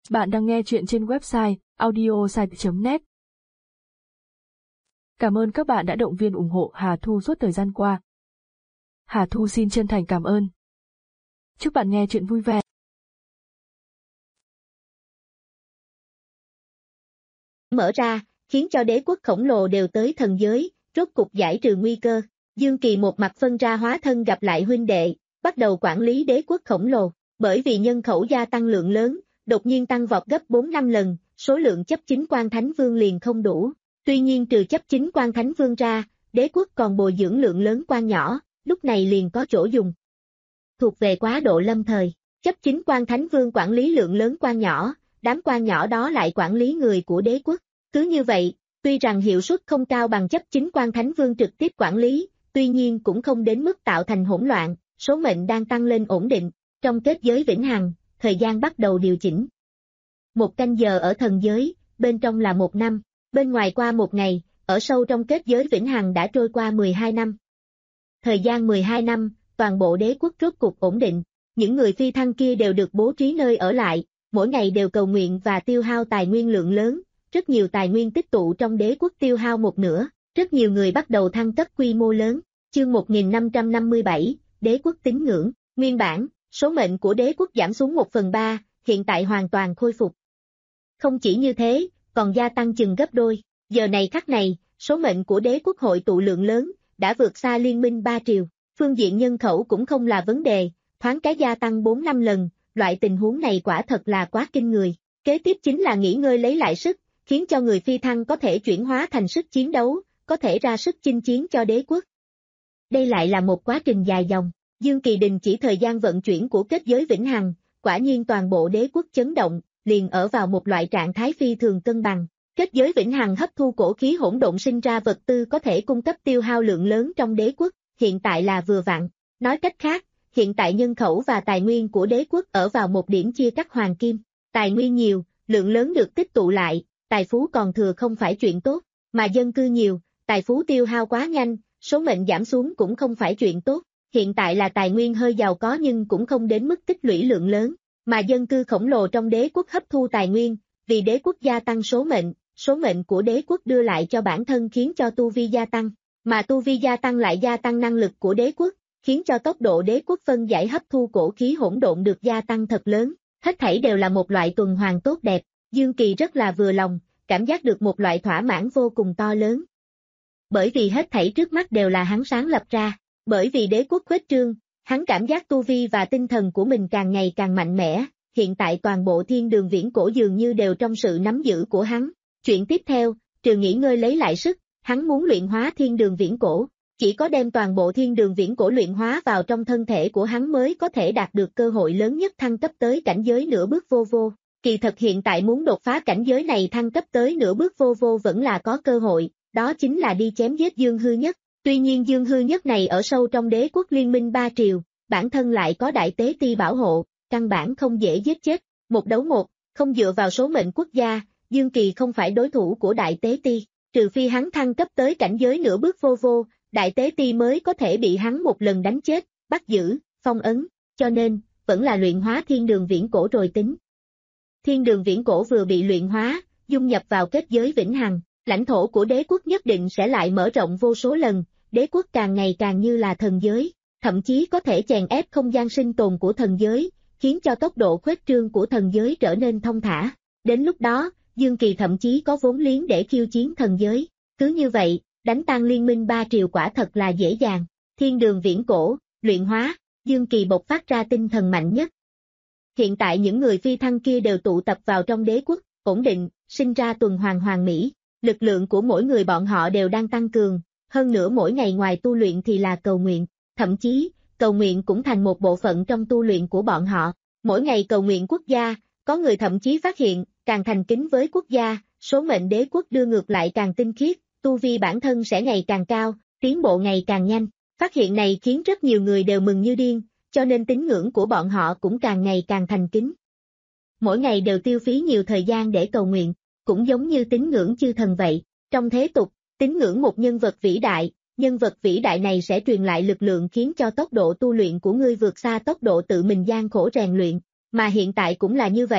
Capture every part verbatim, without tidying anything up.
Bạn đang nghe chuyện trên website audiosite chấm net. Cảm ơn các bạn đã động viên ủng hộ Hà Thu suốt thời gian qua. Hà Thu xin chân thành cảm ơn. Chúc bạn nghe chuyện vui vẻ. Mở ra, khiến cho đế quốc khổng lồ đều tới thần giới, rốt cục giải trừ nguy cơ. Dương Kỳ một mặt phân ra hóa thân gặp lại huynh đệ, bắt đầu quản lý đế quốc khổng lồ. Bởi vì nhân khẩu gia tăng lượng lớn, đột nhiên tăng vọt gấp bốn năm lần, số lượng chấp chính quan thánh vương liền không đủ. Tuy nhiên trừ chấp chính quan thánh vương ra, đế quốc còn bồi dưỡng lượng lớn quan nhỏ, lúc này liền có chỗ dùng. Thuộc về quá độ lâm thời, chấp chính quan thánh vương quản lý lượng lớn quan nhỏ, đám quan nhỏ đó lại quản lý người của đế quốc. Cứ như vậy, tuy rằng hiệu suất không cao bằng chấp chính quan thánh vương trực tiếp quản lý, tuy nhiên cũng không đến mức tạo thành hỗn loạn, số mệnh đang tăng lên ổn định. Trong kết giới vĩnh hằng, thời gian bắt đầu điều chỉnh. Một canh giờ ở thần giới, bên trong là một năm, bên ngoài qua một ngày, ở sâu trong kết giới vĩnh hằng đã trôi qua mười hai năm. Thời gian mười hai năm, toàn bộ đế quốc rốt cục ổn định, những người phi thăng kia đều được bố trí nơi ở lại, mỗi ngày đều cầu nguyện và tiêu hao tài nguyên lượng lớn, rất nhiều tài nguyên tích tụ trong đế quốc tiêu hao một nửa, rất nhiều người bắt đầu thăng cấp quy mô lớn. Chương một nghìn năm trăm năm mươi bảy, đế quốc tín ngưỡng, nguyên bản. Số mệnh của đế quốc giảm xuống một phần ba, hiện tại hoàn toàn khôi phục. Không chỉ như thế, còn gia tăng chừng gấp đôi. Giờ này khắc này, số mệnh của đế quốc hội tụ lượng lớn, đã vượt xa liên minh ba triều. Phương diện nhân khẩu cũng không là vấn đề, thoáng cái gia tăng bốn năm lần, loại tình huống này quả thật là quá kinh người. Kế tiếp chính là nghỉ ngơi lấy lại sức, khiến cho người phi thăng có thể chuyển hóa thành sức chiến đấu, có thể ra sức chinh chiến cho đế quốc. Đây lại là một quá trình dài dòng. Dương Kỳ đình chỉ thời gian vận chuyển của kết giới vĩnh hằng, quả nhiên toàn bộ đế quốc chấn động, liền ở vào một loại trạng thái phi thường cân bằng. Kết giới vĩnh hằng hấp thu cổ khí hỗn độn sinh ra vật tư có thể cung cấp tiêu hao lượng lớn trong đế quốc, hiện tại là vừa vặn. Nói cách khác, hiện tại nhân khẩu và tài nguyên của đế quốc ở vào một điểm chia cắt hoàng kim. Tài nguyên nhiều, lượng lớn được tích tụ lại, tài phú còn thừa không phải chuyện tốt, mà dân cư nhiều, tài phú tiêu hao quá nhanh, số mệnh giảm xuống cũng không phải chuyện tốt. Hiện tại là tài nguyên hơi giàu có nhưng cũng không đến mức tích lũy lượng lớn, mà dân cư khổng lồ trong đế quốc hấp thu tài nguyên, vì đế quốc gia tăng số mệnh, số mệnh của đế quốc đưa lại cho bản thân khiến cho tu vi gia tăng, mà tu vi gia tăng lại gia tăng năng lực của đế quốc, khiến cho tốc độ đế quốc phân giải hấp thu cổ khí hỗn độn được gia tăng thật lớn, hết thảy đều là một loại tuần hoàn tốt đẹp. Dương Kỳ rất là vừa lòng, cảm giác được một loại thỏa mãn vô cùng to lớn. Bởi vì hết thảy trước mắt đều là hắn sáng lập ra. Bởi vì đế quốc khuếch trương, hắn cảm giác tu vi và tinh thần của mình càng ngày càng mạnh mẽ, hiện tại toàn bộ thiên đường viễn cổ dường như đều trong sự nắm giữ của hắn. Chuyện tiếp theo, trừ nghỉ ngơi lấy lại sức, hắn muốn luyện hóa thiên đường viễn cổ, chỉ có đem toàn bộ thiên đường viễn cổ luyện hóa vào trong thân thể của hắn mới có thể đạt được cơ hội lớn nhất thăng cấp tới cảnh giới nửa bước vô vô. Kỳ thật hiện tại muốn đột phá cảnh giới này thăng cấp tới nửa bước vô vô vẫn là có cơ hội, đó chính là đi chém giết Dương Hư Nhất. Tuy nhiên Dương Hư Nhất này ở sâu trong đế quốc liên minh ba triều, bản thân lại có đại tế ti bảo hộ, căn bản không dễ giết chết, một đấu một, không dựa vào số mệnh quốc gia, Dương Kỳ không phải đối thủ của đại tế ti, trừ phi hắn thăng cấp tới cảnh giới nửa bước vô vô, đại tế ti mới có thể bị hắn một lần đánh chết, bắt giữ, phong ấn, cho nên, vẫn là luyện hóa thiên đường viễn cổ rồi tính. Thiên đường viễn cổ vừa bị luyện hóa, dung nhập vào kết giới vĩnh hằng. Lãnh thổ của đế quốc nhất định sẽ lại mở rộng vô số lần, đế quốc càng ngày càng như là thần giới, thậm chí có thể chèn ép không gian sinh tồn của thần giới, khiến cho tốc độ khuếch trương của thần giới trở nên thông thả. Đến lúc đó, Dương Kỳ thậm chí có vốn liếng để khiêu chiến thần giới. Cứ như vậy, đánh tan liên minh ba triều quả thật là dễ dàng. Thiên đường viễn cổ, luyện hóa, Dương Kỳ bộc phát ra tinh thần mạnh nhất. Hiện tại những người phi thăng kia đều tụ tập vào trong đế quốc, ổn định, sinh ra tuần hoàn hoàn mỹ. Lực lượng của mỗi người bọn họ đều đang tăng cường, hơn nữa mỗi ngày ngoài tu luyện thì là cầu nguyện, thậm chí, cầu nguyện cũng thành một bộ phận trong tu luyện của bọn họ. Mỗi ngày cầu nguyện quốc gia, có người thậm chí phát hiện, càng thành kính với quốc gia, số mệnh đế quốc đưa ngược lại càng tinh khiết, tu vi bản thân sẽ ngày càng cao, tiến bộ ngày càng nhanh. Phát hiện này khiến rất nhiều người đều mừng như điên, cho nên tín ngưỡng của bọn họ cũng càng ngày càng thành kính. Mỗi ngày đều tiêu phí nhiều thời gian để cầu nguyện. Cũng giống như tín ngưỡng chư thần vậy, trong thế tục, tín ngưỡng một nhân vật vĩ đại, nhân vật vĩ đại này sẽ truyền lại lực lượng khiến cho tốc độ tu luyện của ngươi vượt xa tốc độ tự mình gian khổ rèn luyện, mà hiện tại cũng là như vậy,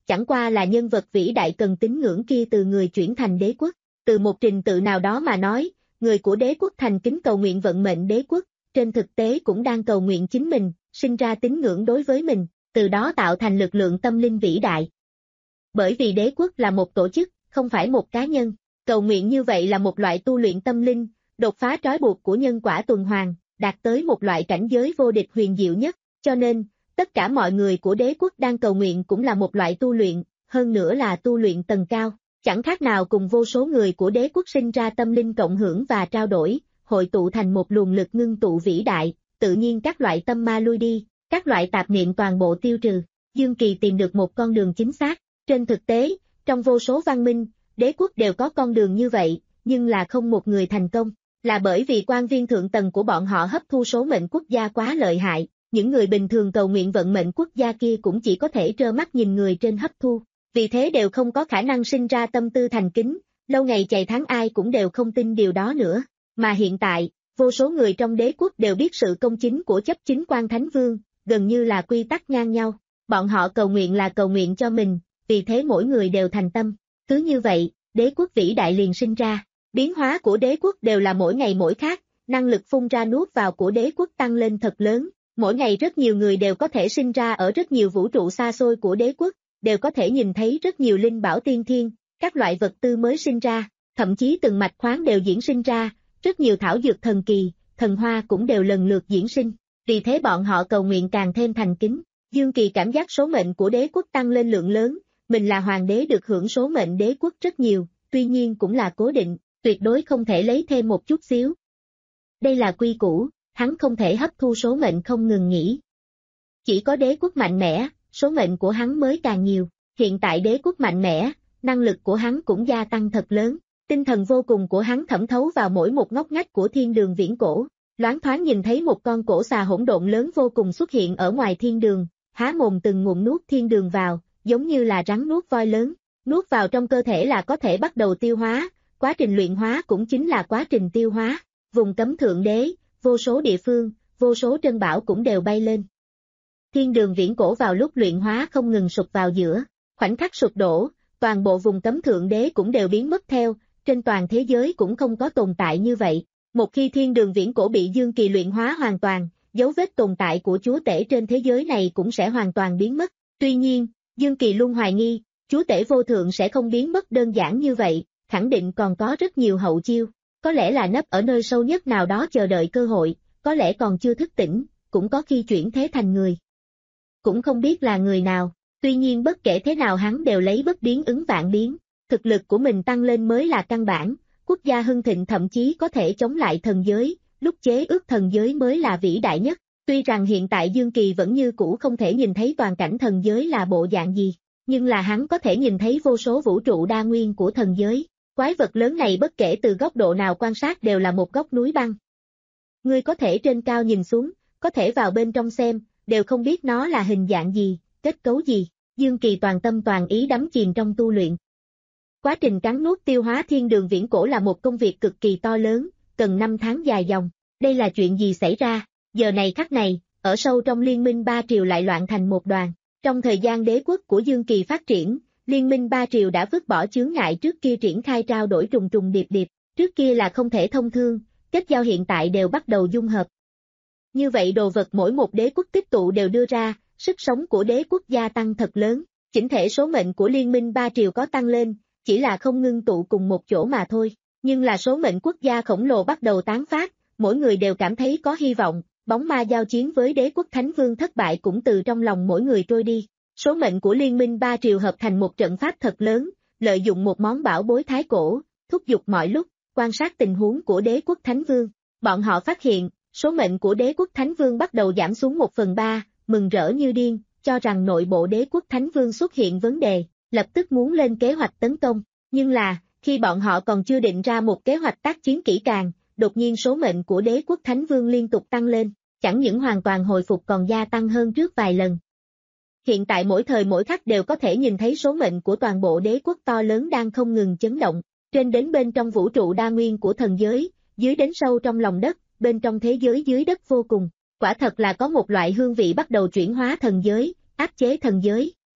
chẳng qua là nhân vật vĩ đại cần tín ngưỡng kia từ người chuyển thành đế quốc. Từ một trình tự nào đó mà nói, người của đế quốc thành kính cầu nguyện vận mệnh đế quốc, trên thực tế cũng đang cầu nguyện chính mình, sinh ra tín ngưỡng đối với mình, từ đó tạo thành lực lượng tâm linh vĩ đại. Bởi vì đế quốc là một tổ chức, không phải một cá nhân, cầu nguyện như vậy là một loại tu luyện tâm linh, đột phá trói buộc của nhân quả tuần hoàn, đạt tới một loại cảnh giới vô địch huyền diệu nhất, cho nên, tất cả mọi người của đế quốc đang cầu nguyện cũng là một loại tu luyện, hơn nữa là tu luyện tầng cao, chẳng khác nào cùng vô số người của đế quốc sinh ra tâm linh cộng hưởng và trao đổi, hội tụ thành một luồng lực ngưng tụ vĩ đại, tự nhiên các loại tâm ma lui đi, các loại tạp niệm toàn bộ tiêu trừ. Dương Kỳ tìm được một con đường chính xác, trên thực tế, trong vô số văn minh, đế quốc đều có con đường như vậy, nhưng là không một người thành công, là bởi vì quan viên thượng tầng của bọn họ hấp thu số mệnh quốc gia quá lợi hại, những người bình thường cầu nguyện vận mệnh quốc gia kia cũng chỉ có thể trơ mắt nhìn người trên hấp thu, vì thế đều không có khả năng sinh ra tâm tư thành kính, lâu ngày chạy tháng ai cũng đều không tin điều đó nữa, mà hiện tại, vô số người trong đế quốc đều biết sự công chính của chấp chính quan thánh vương, gần như là quy tắc ngang nhau, bọn họ cầu nguyện là cầu nguyện cho mình, vì thế mỗi người đều thành tâm, cứ như vậy, đế quốc vĩ đại liền sinh ra, biến hóa của đế quốc đều là mỗi ngày mỗi khác, năng lực phun ra nuốt vào của đế quốc tăng lên thật lớn, mỗi ngày rất nhiều người đều có thể sinh ra ở rất nhiều vũ trụ xa xôi của đế quốc, đều có thể nhìn thấy rất nhiều linh bảo tiên thiên, các loại vật tư mới sinh ra, thậm chí từng mạch khoáng đều diễn sinh ra, rất nhiều thảo dược thần kỳ, thần hoa cũng đều lần lượt diễn sinh, vì thế bọn họ cầu nguyện càng thêm thành kính. Dương Kỳ cảm giác số mệnh của đế quốc tăng lên lượng lớn, mình là hoàng đế được hưởng số mệnh đế quốc rất nhiều, tuy nhiên cũng là cố định, tuyệt đối không thể lấy thêm một chút xíu. Đây là quy củ, hắn không thể hấp thu số mệnh không ngừng nghỉ. Chỉ có đế quốc mạnh mẽ, số mệnh của hắn mới càng nhiều, hiện tại đế quốc mạnh mẽ, năng lực của hắn cũng gia tăng thật lớn, tinh thần vô cùng của hắn thẩm thấu vào mỗi một ngóc ngách của thiên đường viễn cổ, loáng thoáng nhìn thấy một con cổ xà hỗn độn lớn vô cùng xuất hiện ở ngoài thiên đường, há mồm từng ngụm nuốt thiên đường vào, giống như là rắn nuốt voi lớn, nuốt vào trong cơ thể là có thể bắt đầu tiêu hóa, quá trình luyện hóa cũng chính là quá trình tiêu hóa, vùng cấm thượng đế, vô số địa phương, vô số trân bảo cũng đều bay lên. Thiên đường viễn cổ vào lúc luyện hóa không ngừng sụp vào giữa, khoảnh khắc sụp đổ, toàn bộ vùng cấm thượng đế cũng đều biến mất theo, trên toàn thế giới cũng không có tồn tại như vậy. Một khi thiên đường viễn cổ bị Dương Kỳ luyện hóa hoàn toàn, dấu vết tồn tại của chúa tể trên thế giới này cũng sẽ hoàn toàn biến mất. Tuy nhiên, Dương Kỳ luôn hoài nghi, chúa tể vô thượng sẽ không biến mất đơn giản như vậy, khẳng định còn có rất nhiều hậu chiêu, có lẽ là nấp ở nơi sâu nhất nào đó chờ đợi cơ hội, có lẽ còn chưa thức tỉnh, cũng có khi chuyển thế thành người. Cũng không biết là người nào, tuy nhiên bất kể thế nào hắn đều lấy bất biến ứng vạn biến, thực lực của mình tăng lên mới là căn bản, quốc gia hưng thịnh thậm chí có thể chống lại thần giới, lúc chế ước thần giới mới là vĩ đại nhất. Tuy rằng hiện tại Dương Kỳ vẫn như cũ không thể nhìn thấy toàn cảnh thần giới là bộ dạng gì, nhưng là hắn có thể nhìn thấy vô số vũ trụ đa nguyên của thần giới. Quái vật lớn này bất kể từ góc độ nào quan sát đều là một góc núi băng. Ngươi có thể trên cao nhìn xuống, có thể vào bên trong xem, đều không biết nó là hình dạng gì, kết cấu gì. Dương Kỳ toàn tâm toàn ý đắm chìm trong tu luyện. Quá trình cắn nuốt tiêu hóa thiên đường viễn cổ là một công việc cực kỳ to lớn, cần năm tháng dài dòng. Đây là chuyện gì xảy ra? Giờ này khắc này, ở sâu trong liên minh ba triều lại loạn thành một đoàn. Trong thời gian đế quốc của Dương Kỳ phát triển, liên minh ba triều đã vứt bỏ chướng ngại trước kia triển khai trao đổi trùng trùng điệp điệp, trước kia là không thể thông thương, kết giao hiện tại đều bắt đầu dung hợp. Như vậy đồ vật mỗi một đế quốc tích tụ đều đưa ra, sức sống của đế quốc gia tăng thật lớn, chỉnh thể số mệnh của liên minh ba triều có tăng lên, chỉ là không ngưng tụ cùng một chỗ mà thôi, nhưng là số mệnh quốc gia khổng lồ bắt đầu tán phát, mỗi người đều cảm thấy có hy vọng, bóng ma giao chiến với đế quốc Thánh Vương thất bại cũng từ trong lòng mỗi người trôi đi. Số mệnh của liên minh ba triều hợp thành một trận pháp thật lớn, lợi dụng một món bảo bối thái cổ, thúc giục mọi lúc, quan sát tình huống của đế quốc Thánh Vương. Bọn họ phát hiện, số mệnh của đế quốc Thánh Vương bắt đầu giảm xuống một phần ba, mừng rỡ như điên, cho rằng nội bộ đế quốc Thánh Vương xuất hiện vấn đề, lập tức muốn lên kế hoạch tấn công. Nhưng là, khi bọn họ còn chưa định ra một kế hoạch tác chiến kỹ càng, đột nhiên số mệnh của đế quốc Thánh Vương liên tục tăng lên, chẳng những hoàn toàn hồi phục còn gia tăng hơn trước vài lần. Hiện tại mỗi thời mỗi khắc đều có thể nhìn thấy số mệnh của toàn bộ đế quốc to lớn đang không ngừng chấn động, trên đến bên trong vũ trụ đa nguyên của thần giới, dưới đến sâu trong lòng đất, bên trong thế giới dưới đất vô cùng. Quả thật là có một loại hương vị bắt đầu chuyển hóa thần giới, áp chế thần giới.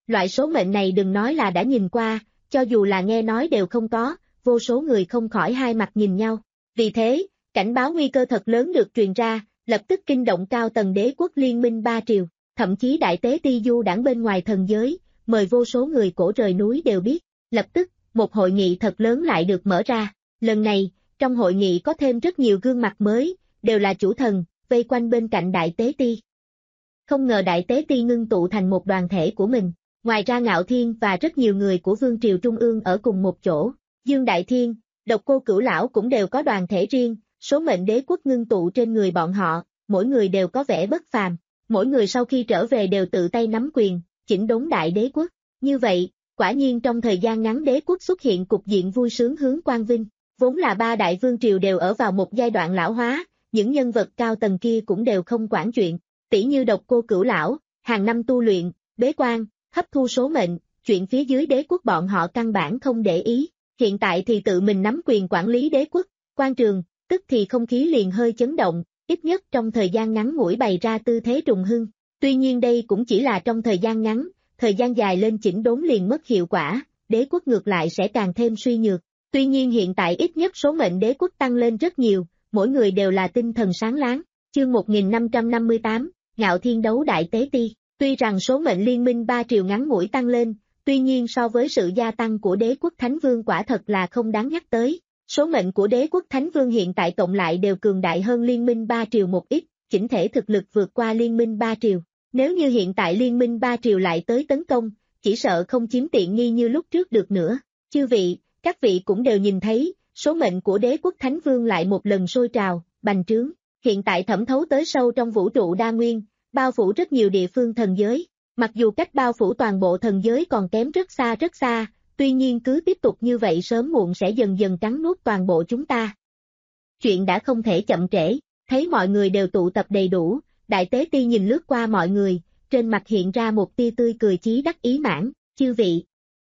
Loại số mệnh này đừng nói là đã nhìn qua, cho dù là nghe nói đều không có, vô số người không khỏi hai mặt nhìn nhau. Vì thế, cảnh báo nguy cơ thật lớn được truyền ra, lập tức kinh động cao tầng đế quốc liên minh ba triều, thậm chí đại tế ti du đảng bên ngoài thần giới, mời vô số người cổ rời núi đều biết. Lập tức, một hội nghị thật lớn lại được mở ra. Lần này, trong hội nghị có thêm rất nhiều gương mặt mới, đều là chủ thần, vây quanh bên cạnh đại tế ti. Không ngờ đại tế ti ngưng tụ thành một đoàn thể của mình. Ngoài ra Ngạo Thiên và rất nhiều người của Vương triều Trung ương ở cùng một chỗ, Dương Đại Thiên, Độc Cô Cửu Lão cũng đều có đoàn thể riêng, số mệnh đế quốc ngưng tụ trên người bọn họ, mỗi người đều có vẻ bất phàm, mỗi người sau khi trở về đều tự tay nắm quyền, chỉnh đốn đại đế quốc. Như vậy, quả nhiên trong thời gian ngắn đế quốc xuất hiện cục diện vui sướng hướng quang vinh, vốn là ba đại vương triều đều ở vào một giai đoạn lão hóa, những nhân vật cao tầng kia cũng đều không quản chuyện, tỷ như Độc Cô Cửu Lão, hàng năm tu luyện, bế quan, hấp thu số mệnh, chuyện phía dưới đế quốc bọn họ căn bản không để ý, hiện tại thì tự mình nắm quyền quản lý đế quốc, quan trường, tức thì không khí liền hơi chấn động, ít nhất trong thời gian ngắn ngủi bày ra tư thế trùng hưng. Tuy nhiên đây cũng chỉ là trong thời gian ngắn, thời gian dài lên chỉnh đốn liền mất hiệu quả, đế quốc ngược lại sẽ càng thêm suy nhược. Tuy nhiên hiện tại ít nhất số mệnh đế quốc tăng lên rất nhiều, mỗi người đều là tinh thần sáng láng. Chương một nghìn năm trăm năm mươi tám, Ngạo Thiên đấu đại tế ti. Tuy rằng số mệnh liên minh ba triều ngắn ngủi tăng lên, tuy nhiên so với sự gia tăng của đế quốc Thánh Vương quả thật là không đáng nhắc tới. Số mệnh của đế quốc Thánh Vương hiện tại cộng lại đều cường đại hơn liên minh ba triều một ít, chỉnh thể thực lực vượt qua liên minh ba triều. Nếu như hiện tại liên minh ba triều lại tới tấn công, chỉ sợ không chiếm tiện nghi như lúc trước được nữa. Chư vị, các vị cũng đều nhìn thấy, số mệnh của đế quốc Thánh Vương lại một lần sôi trào, bành trướng, hiện tại thẩm thấu tới sâu trong vũ trụ đa nguyên, bao phủ rất nhiều địa phương thần giới. Mặc dù cách bao phủ toàn bộ thần giới còn kém rất xa rất xa, tuy nhiên cứ tiếp tục như vậy sớm muộn sẽ dần dần cắn nuốt toàn bộ chúng ta. Chuyện đã không thể chậm trễ, thấy mọi người đều tụ tập đầy đủ, đại tế ti nhìn lướt qua mọi người, trên mặt hiện ra một tia tươi cười chí đắc ý mãn. Chư vị,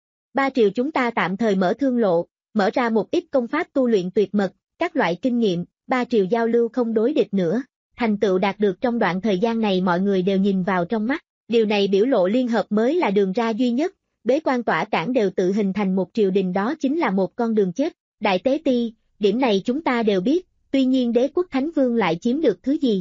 ba triều chúng ta tạm thời mở thương lộ, mở ra một ít công pháp tu luyện tuyệt mật, các loại kinh nghiệm, ba triều giao lưu không đối địch nữa. Thành tựu đạt được trong đoạn thời gian này mọi người đều nhìn vào trong mắt, điều này biểu lộ liên hợp mới là đường ra duy nhất, bế quan tỏa cản đều tự hình thành một triều đình, đó chính là một con đường chết. Đại tế ti, điểm này chúng ta đều biết, tuy nhiên đế quốc Thánh Vương lại chiếm được thứ gì?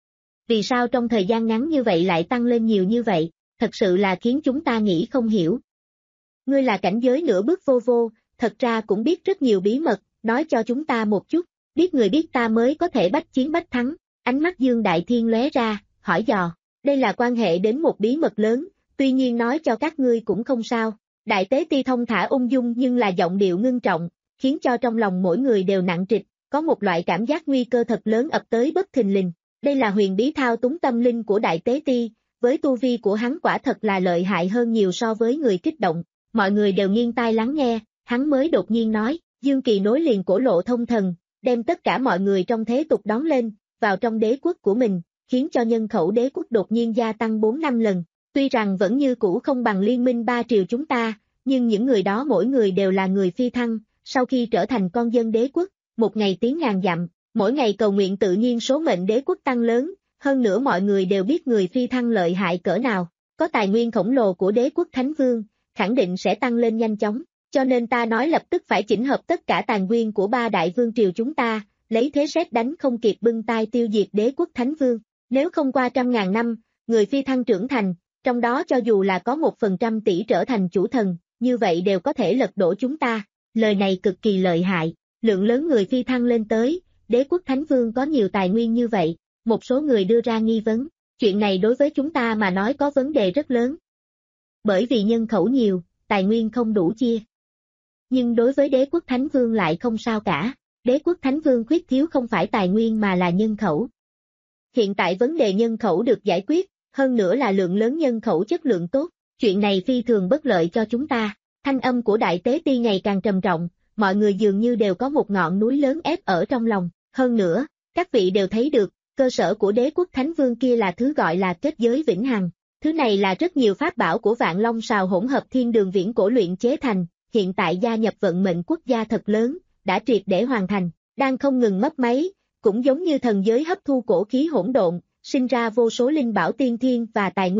Vì sao trong thời gian ngắn như vậy lại tăng lên nhiều như vậy, thật sự là khiến chúng ta nghĩ không hiểu. Ngươi là cảnh giới nửa bước vô vô, thật ra cũng biết rất nhiều bí mật, nói cho chúng ta một chút, biết người biết ta mới có thể bách chiến bách thắng. Ánh mắt Dương Đại Thiên lóe ra, hỏi dò, đây là quan hệ đến một bí mật lớn, tuy nhiên nói cho các ngươi cũng không sao. Đại tế ti thông thả ung dung nhưng là giọng điệu ngưng trọng, khiến cho trong lòng mỗi người đều nặng trịch, có một loại cảm giác nguy cơ thật lớn ập tới bất thình lình. Đây là huyền bí thao túng tâm linh của đại tế ti, với tu vi của hắn quả thật là lợi hại hơn nhiều so với người kích động. Mọi người đều nghiêng tai lắng nghe, hắn mới đột nhiên nói, Dương Kỳ nối liền cổ lộ thông thần, đem tất cả mọi người trong thế tục đón lên, vào trong đế quốc của mình, khiến cho nhân khẩu đế quốc đột nhiên gia tăng bốn năm lần. Tuy rằng vẫn như cũ không bằng liên minh ba triều chúng ta, nhưng những người đó mỗi người đều là người phi thăng, sau khi trở thành con dân đế quốc, một ngày tiến ngàn dặm, mỗi ngày cầu nguyện tự nhiên số mệnh đế quốc tăng lớn, hơn nữa mọi người đều biết người phi thăng lợi hại cỡ nào, có tài nguyên khổng lồ của đế quốc Thánh Vương, khẳng định sẽ tăng lên nhanh chóng, cho nên ta nói lập tức phải chỉnh hợp tất cả tài nguyên của ba đại vương triều chúng ta, lấy thế sét đánh không kịp bưng tay tiêu diệt đế quốc Thánh Vương. Nếu không qua trăm ngàn năm, người phi thăng trưởng thành, trong đó cho dù là có một phần trăm tỷ trở thành chủ thần, như vậy đều có thể lật đổ chúng ta. Lời này cực kỳ lợi hại, lượng lớn người phi thăng lên tới, đế quốc Thánh Vương có nhiều tài nguyên như vậy, một số người đưa ra nghi vấn, chuyện này đối với chúng ta mà nói có vấn đề rất lớn. Bởi vì nhân khẩu nhiều, tài nguyên không đủ chia. Nhưng đối với đế quốc Thánh Vương lại không sao cả, đế quốc Thánh Vương khuyết thiếu không phải tài nguyên mà là nhân khẩu. Hiện tại vấn đề nhân khẩu được giải quyết, hơn nữa là lượng lớn nhân khẩu chất lượng tốt, chuyện này phi thường bất lợi cho chúng ta. Thanh âm của đại tế ti ngày càng trầm trọng, mọi người dường như đều có một ngọn núi lớn ép ở trong lòng, hơn nữa, các vị đều thấy được, cơ sở của đế quốc Thánh Vương kia là thứ gọi là kết giới vĩnh hằng. Thứ này là rất nhiều pháp bảo của Vạn Long Sào hỗn hợp thiên đường viễn cổ luyện chế thành, hiện tại gia nhập vận mệnh quốc gia thật lớn, đã triệt để hoàn thành, đang không ngừng mấp máy, cũng giống như thần giới hấp thu cổ khí hỗn độn, sinh ra vô số linh bảo tiên thiên và tài nguyên,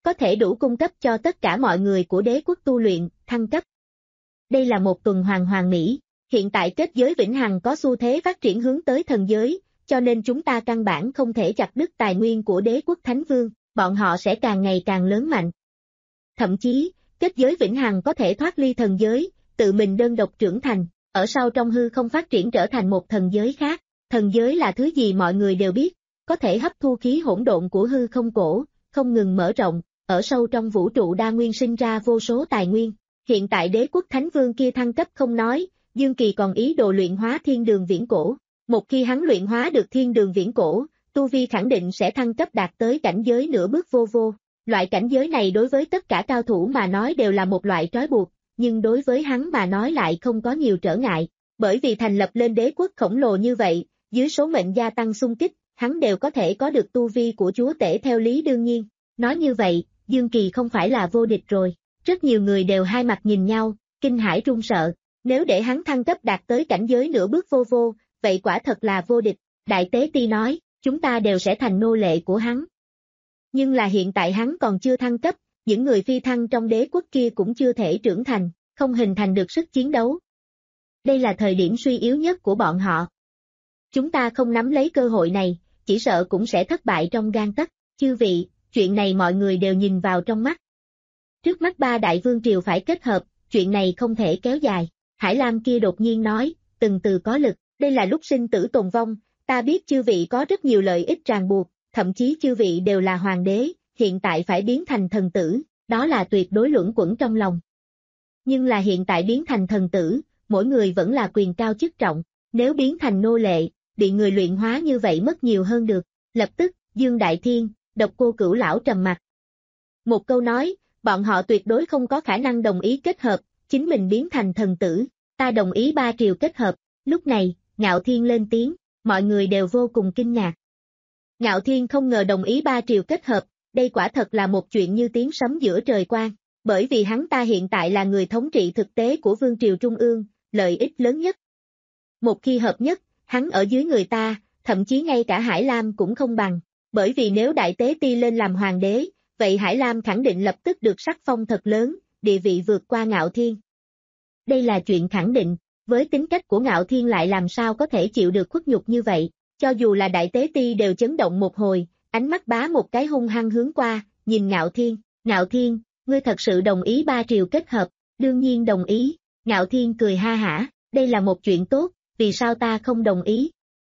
có thể đủ cung cấp cho tất cả mọi người của đế quốc tu luyện, thăng cấp. Đây là một tuần hoàn hoàn mỹ, hiện tại kết giới vĩnh hằng có xu thế phát triển hướng tới thần giới, cho nên chúng ta căn bản không thể chặt đứt tài nguyên của đế quốc Thánh Vương, bọn họ sẽ càng ngày càng lớn mạnh. Thậm chí, kết giới vĩnh hằng có thể thoát ly thần giới, tự mình đơn độc trưởng thành, ở sau trong hư không phát triển trở thành một thần giới khác. Thần giới là thứ gì mọi người đều biết, có thể hấp thu khí hỗn độn của hư không cổ, không ngừng mở rộng, ở sâu trong vũ trụ đa nguyên sinh ra vô số tài nguyên. Hiện tại đế quốc Thánh Vương kia thăng cấp không nói, Dương Kỳ còn ý đồ luyện hóa thiên đường viễn cổ. Một khi hắn luyện hóa được thiên đường viễn cổ, tu vi khẳng định sẽ thăng cấp đạt tới cảnh giới nửa bước vô vô. Loại cảnh giới này đối với tất cả cao thủ mà nói đều là một loại trói buộc, nhưng đối với hắn mà nói lại không có nhiều trở ngại, bởi vì thành lập lên đế quốc khổng lồ như vậy, dưới số mệnh gia tăng xung kích, hắn đều có thể có được tu vi của chúa tể theo lý đương nhiên. Nói như vậy, Dương Kỳ không phải là vô địch rồi. Rất nhiều người đều hai mặt nhìn nhau, kinh hãi run sợ. Nếu để hắn thăng cấp đạt tới cảnh giới nửa bước vô vô, vậy quả thật là vô địch. Đại Tế Ti nói, chúng ta đều sẽ thành nô lệ của hắn. Nhưng là hiện tại hắn còn chưa thăng cấp, những người phi thăng trong đế quốc kia cũng chưa thể trưởng thành, không hình thành được sức chiến đấu. Đây là thời điểm suy yếu nhất của bọn họ. Chúng ta không nắm lấy cơ hội này, chỉ sợ cũng sẽ thất bại trong gang tấc. Chư vị, chuyện này mọi người đều nhìn vào trong mắt. Trước mắt ba đại vương triều phải kết hợp, chuyện này không thể kéo dài. Hải Lam kia đột nhiên nói, từng từ có lực, đây là lúc sinh tử tồn vong, ta biết chư vị có rất nhiều lợi ích ràng buộc, thậm chí chư vị đều là hoàng đế, hiện tại phải biến thành thần tử, đó là tuyệt đối luẩn quẩn trong lòng. Nhưng là hiện tại biến thành thần tử, mỗi người vẫn là quyền cao chức trọng, nếu biến thành nô lệ, bị người luyện hóa như vậy mất nhiều hơn được. Lập tức, Dương Đại Thiên, Độc Cô Cửu Lão trầm mặt. Một câu nói, bọn họ tuyệt đối không có khả năng đồng ý kết hợp, chính mình biến thành thần tử, ta đồng ý ba triều kết hợp. Lúc này, Ngạo Thiên lên tiếng, mọi người đều vô cùng kinh ngạc. Ngạo Thiên không ngờ đồng ý ba triều kết hợp, đây quả thật là một chuyện như tiếng sấm giữa trời quang, bởi vì hắn ta hiện tại là người thống trị thực tế của vương triều trung ương, lợi ích lớn nhất. Một khi hợp nhất, hắn ở dưới người ta, thậm chí ngay cả Hải Lam cũng không bằng, bởi vì nếu Đại Tế Ti lên làm hoàng đế, vậy Hải Lam khẳng định lập tức được sắc phong thật lớn, địa vị vượt qua Ngạo Thiên. Đây là chuyện khẳng định, với tính cách của Ngạo Thiên lại làm sao có thể chịu được khuất nhục như vậy, cho dù là Đại Tế Ti đều chấn động một hồi, ánh mắt bá một cái hung hăng hướng qua, nhìn Ngạo Thiên, Ngạo Thiên, ngươi thật sự đồng ý ba triều kết hợp, đương nhiên đồng ý, Ngạo Thiên cười ha hả, đây là một chuyện tốt, vì sao ta không đồng ý.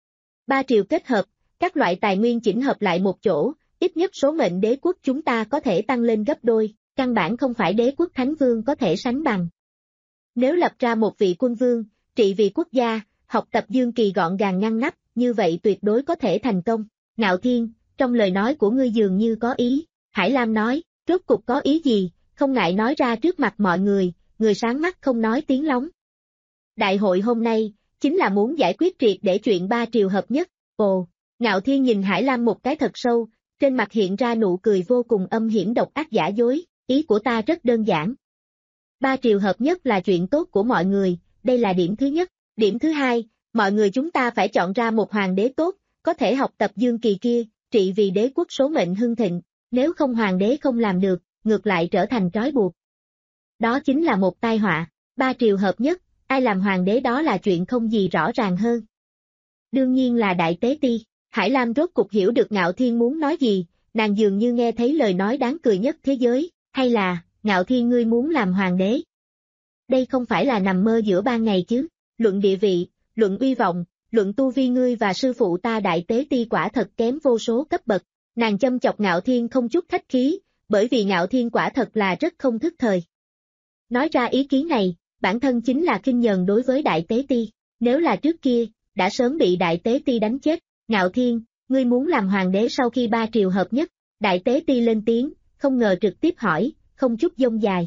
Ba triều kết hợp, các loại tài nguyên chỉnh hợp lại một chỗ, ít nhất số mệnh đế quốc chúng ta có thể tăng lên gấp đôi, căn bản không phải đế quốc Thánh Vương có thể sánh bằng. Nếu lập ra một vị quân vương, trị vì quốc gia, học tập Dương Kỳ gọn gàng ngăn nắp, như vậy tuyệt đối có thể thành công. Ngạo Thiên, trong lời nói của ngươi dường như có ý, Hải Lam nói, rốt cục có ý gì, không ngại nói ra trước mặt mọi người, người sáng mắt không nói tiếng lóng. Đại hội hôm nay, chính là muốn giải quyết triệt để chuyện ba triều hợp nhất. Ồ, Ngạo Thiên nhìn Hải Lam một cái thật sâu, trên mặt hiện ra nụ cười vô cùng âm hiểm độc ác giả dối, ý của ta rất đơn giản. Ba triều hợp nhất là chuyện tốt của mọi người, đây là điểm thứ nhất. Điểm thứ hai, mọi người chúng ta phải chọn ra một hoàng đế tốt, có thể học tập Dương Kỳ kia, trị vì đế quốc số mệnh hưng thịnh, nếu không hoàng đế không làm được, ngược lại trở thành trói buộc. Đó chính là một tai họa, ba triều hợp nhất, ai làm hoàng đế đó là chuyện không gì rõ ràng hơn. Đương nhiên là Đại Tế Ti. Hải Lam rốt cục hiểu được Ngạo Thiên muốn nói gì, nàng dường như nghe thấy lời nói đáng cười nhất thế giới, hay là, Ngạo Thiên ngươi muốn làm hoàng đế. Đây không phải là nằm mơ giữa ban ngày chứ, luận địa vị, luận uy vọng, luận tu vi ngươi và sư phụ ta Đại Tế Ti quả thật kém vô số cấp bậc, nàng châm chọc Ngạo Thiên không chút khách khí, bởi vì Ngạo Thiên quả thật là rất không thức thời. Nói ra ý kiến này, bản thân chính là khinh nhờn đối với Đại Tế Ti, nếu là trước kia, đã sớm bị Đại Tế Ti đánh chết. Ngạo Thiên, ngươi muốn làm hoàng đế sau khi ba triều hợp nhất, Đại Tế Ti lên tiếng, không ngờ trực tiếp hỏi, không chút dông dài.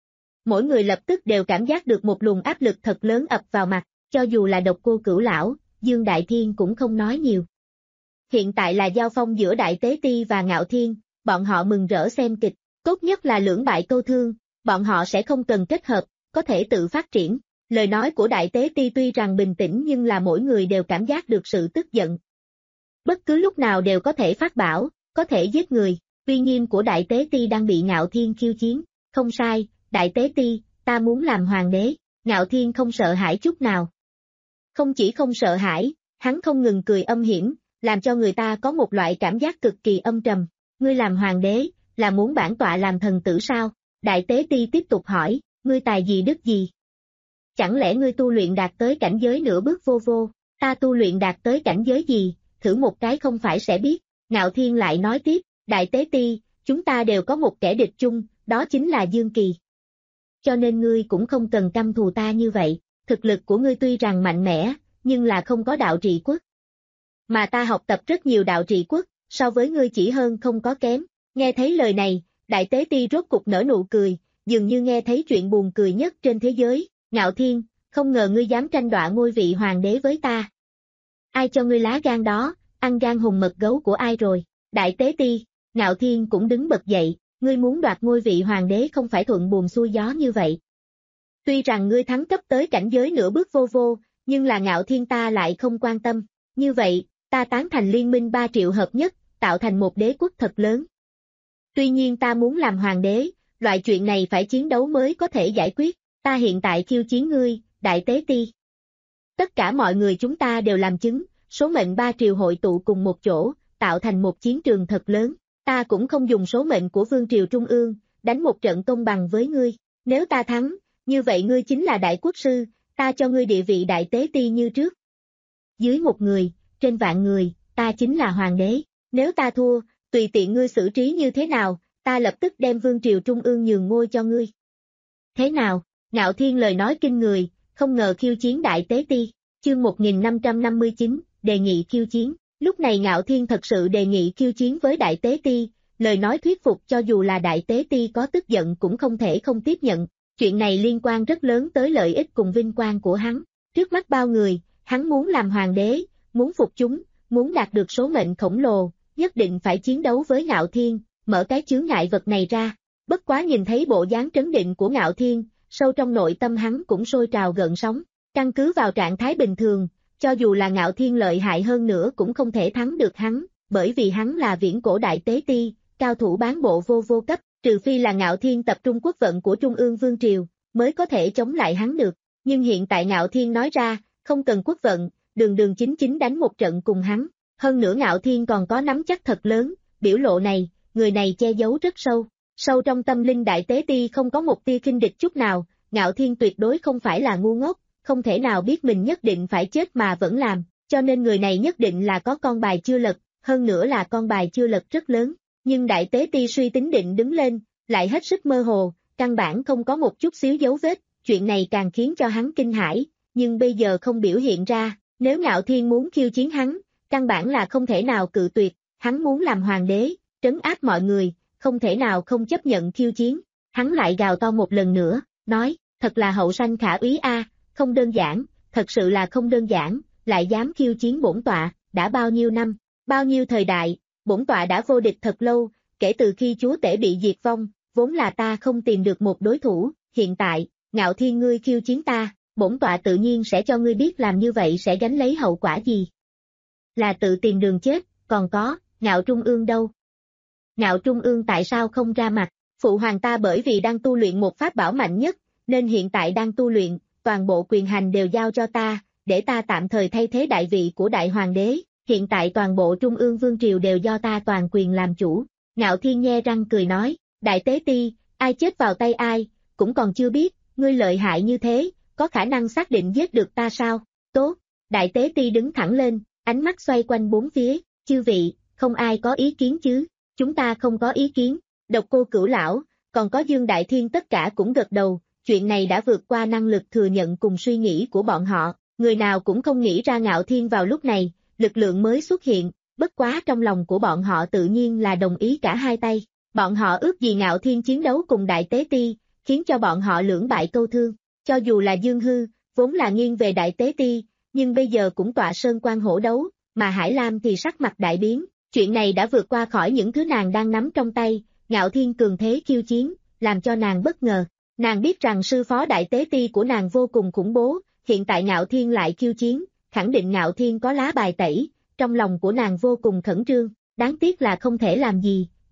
Mỗi người lập tức đều cảm giác được một luồng áp lực thật lớn ập vào mặt, cho dù là Độc Cô Cửu Lão, Dương Đại Thiên cũng không nói nhiều. Hiện tại là giao phong giữa Đại Tế Ti và Ngạo Thiên, bọn họ mừng rỡ xem kịch, tốt nhất là lưỡng bại câu thương, bọn họ sẽ không cần kết hợp, có thể tự phát triển. Lời nói của Đại Tế Ti tuy rằng bình tĩnh nhưng là mỗi người đều cảm giác được sự tức giận. Bất cứ lúc nào đều có thể phát bảo, có thể giết người, uy nghiêm của Đại Tế Ti đang bị Ngạo Thiên khiêu chiến. Không sai, Đại Tế Ti, ta muốn làm hoàng đế. Ngạo Thiên không sợ hãi chút nào. Không chỉ không sợ hãi, hắn không ngừng cười âm hiểm, làm cho người ta có một loại cảm giác cực kỳ âm trầm. Ngươi làm hoàng đế, là muốn bản tọa làm thần tử sao? Đại Tế Ti tiếp tục hỏi, ngươi tài gì đức gì? Chẳng lẽ ngươi tu luyện đạt tới cảnh giới nửa bước vô vô? Ta tu luyện đạt tới cảnh giới gì? Thử một cái không phải sẽ biết. Ngạo Thiên lại nói tiếp, Đại Tế Ti, chúng ta đều có một kẻ địch chung, đó chính là Dương Kỳ. Cho nên ngươi cũng không cần căm thù ta như vậy, thực lực của ngươi tuy rằng mạnh mẽ, nhưng là không có đạo trị quốc. Mà ta học tập rất nhiều đạo trị quốc, so với ngươi chỉ hơn không có kém. Nghe thấy lời này, Đại Tế Ti rốt cục nở nụ cười, dường như nghe thấy chuyện buồn cười nhất trên thế giới. Ngạo Thiên, không ngờ ngươi dám tranh đoạt ngôi vị hoàng đế với ta. Ai cho ngươi lá gan đó, ăn gan hùm mật gấu của ai rồi? Đại Tế Ti, Ngạo Thiên cũng đứng bật dậy, ngươi muốn đoạt ngôi vị hoàng đế không phải thuận buồm xuôi gió như vậy. Tuy rằng ngươi thắng cấp tới cảnh giới nửa bước vô vô, nhưng là Ngạo Thiên ta lại không quan tâm. Như vậy, ta tán thành liên minh ba triệu hợp nhất, tạo thành một đế quốc thật lớn. Tuy nhiên ta muốn làm hoàng đế, loại chuyện này phải chiến đấu mới có thể giải quyết. Ta hiện tại khiêu chiến ngươi, Đại Tế Ti. Tất cả mọi người chúng ta đều làm chứng, số mệnh ba triều hội tụ cùng một chỗ, tạo thành một chiến trường thật lớn. Ta cũng không dùng số mệnh của Vương triều Trung ương, đánh một trận công bằng với ngươi. Nếu ta thắng, như vậy ngươi chính là đại quốc sư, ta cho ngươi địa vị Đại Tế Ti như trước. Dưới một người, trên vạn người, ta chính là hoàng đế. Nếu ta thua, tùy tiện ngươi xử trí như thế nào, ta lập tức đem Vương triều Trung ương nhường ngôi cho ngươi. Thế nào? Ngạo Thiên lời nói kinh người, không ngờ khiêu chiến Đại Tế Ti. Chương một nghìn năm trăm năm mươi chín, đề nghị khiêu chiến. Lúc này Ngạo Thiên thật sự đề nghị khiêu chiến với Đại Tế Ti, lời nói thuyết phục cho dù là Đại Tế Ti có tức giận cũng không thể không tiếp nhận. Chuyện này liên quan rất lớn tới lợi ích cùng vinh quang của hắn. Trước mắt bao người, hắn muốn làm hoàng đế, muốn phục chúng, muốn đạt được số mệnh khổng lồ, nhất định phải chiến đấu với Ngạo Thiên, mở cái chướng ngại vật này ra. Bất quá nhìn thấy bộ dáng trấn định của Ngạo Thiên, sâu trong nội tâm hắn cũng sôi trào gợn sóng. Căn cứ vào trạng thái bình thường, cho dù là Ngạo Thiên lợi hại hơn nữa cũng không thể thắng được hắn, bởi vì hắn là viễn cổ Đại Tế Ti, cao thủ bán bộ vô vô cấp, trừ phi là Ngạo Thiên tập trung quốc vận của Trung ương Vương Triều, mới có thể chống lại hắn được. Nhưng hiện tại Ngạo Thiên nói ra, không cần quốc vận, đường đường chính chính đánh một trận cùng hắn. Hơn nữa Ngạo Thiên còn có nắm chắc thật lớn, biểu lộ này, người này che giấu rất sâu. Sâu trong tâm linh Đại Tế Ti không có một tia khinh địch chút nào, Ngạo Thiên tuyệt đối không phải là ngu ngốc, không thể nào biết mình nhất định phải chết mà vẫn làm, cho nên người này nhất định là có con bài chưa lật, hơn nữa là con bài chưa lật rất lớn. Nhưng Đại Tế Ti suy tính định đứng lên, lại hết sức mơ hồ, căn bản không có một chút xíu dấu vết, chuyện này càng khiến cho hắn kinh hãi, nhưng bây giờ không biểu hiện ra, nếu Ngạo Thiên muốn khiêu chiến hắn, căn bản là không thể nào cự tuyệt, hắn muốn làm hoàng đế, trấn áp mọi người, không thể nào không chấp nhận khiêu chiến. Hắn lại gào to một lần nữa, nói, thật là hậu sanh khả úy a, không đơn giản, thật sự là không đơn giản, lại dám khiêu chiến bổn tọa, đã bao nhiêu năm, bao nhiêu thời đại, bổn tọa đã vô địch thật lâu, kể từ khi chúa tể bị diệt vong, vốn là ta không tìm được một đối thủ, hiện tại, Ngạo Thiên ngươi khiêu chiến ta, bổn tọa tự nhiên sẽ cho ngươi biết làm như vậy sẽ gánh lấy hậu quả gì. Là tự tìm đường chết, còn có, Ngạo Trung ương đâu? Ngạo Trung ương tại sao không ra mặt? Phụ hoàng ta bởi vì đang tu luyện một pháp bảo mạnh nhất, nên hiện tại đang tu luyện, toàn bộ quyền hành đều giao cho ta, để ta tạm thời thay thế đại vị của đại hoàng đế, hiện tại toàn bộ Trung ương Vương Triều đều do ta toàn quyền làm chủ. Ngạo Thiên nhe răng cười nói, Đại Tế Ti, ai chết vào tay ai, cũng còn chưa biết, ngươi lợi hại như thế, có khả năng xác định giết được ta sao? Tốt, Đại Tế Ti đứng thẳng lên, ánh mắt xoay quanh bốn phía, chư vị, không ai có ý kiến chứ? Chúng ta không có ý kiến. Độc Cô Cửu Lão, còn có Dương Đại Thiên tất cả cũng gật đầu, chuyện này đã vượt qua năng lực thừa nhận cùng suy nghĩ của bọn họ, người nào cũng không nghĩ ra Ngạo Thiên vào lúc này, lực lượng mới xuất hiện, bất quá trong lòng của bọn họ tự nhiên là đồng ý cả hai tay, bọn họ ước gì Ngạo Thiên chiến đấu cùng Đại Tế Ti, khiến cho bọn họ lưỡng bại câu thương, cho dù là Dương Hư, vốn là nghiêng về Đại Tế Ti, nhưng bây giờ cũng tọa sơn quan hổ đấu, mà Hải Lam thì sắc mặt đại biến, chuyện này đã vượt qua khỏi những thứ nàng đang nắm trong tay. Ngạo Thiên cường thế khiêu chiến, làm cho nàng bất ngờ. Nàng biết rằng sư phó Đại Tế Ti của nàng vô cùng khủng bố, hiện tại Ngạo Thiên lại khiêu chiến, khẳng định Ngạo Thiên có lá bài tẩy, trong lòng của nàng vô cùng khẩn trương, đáng tiếc là không thể làm gì,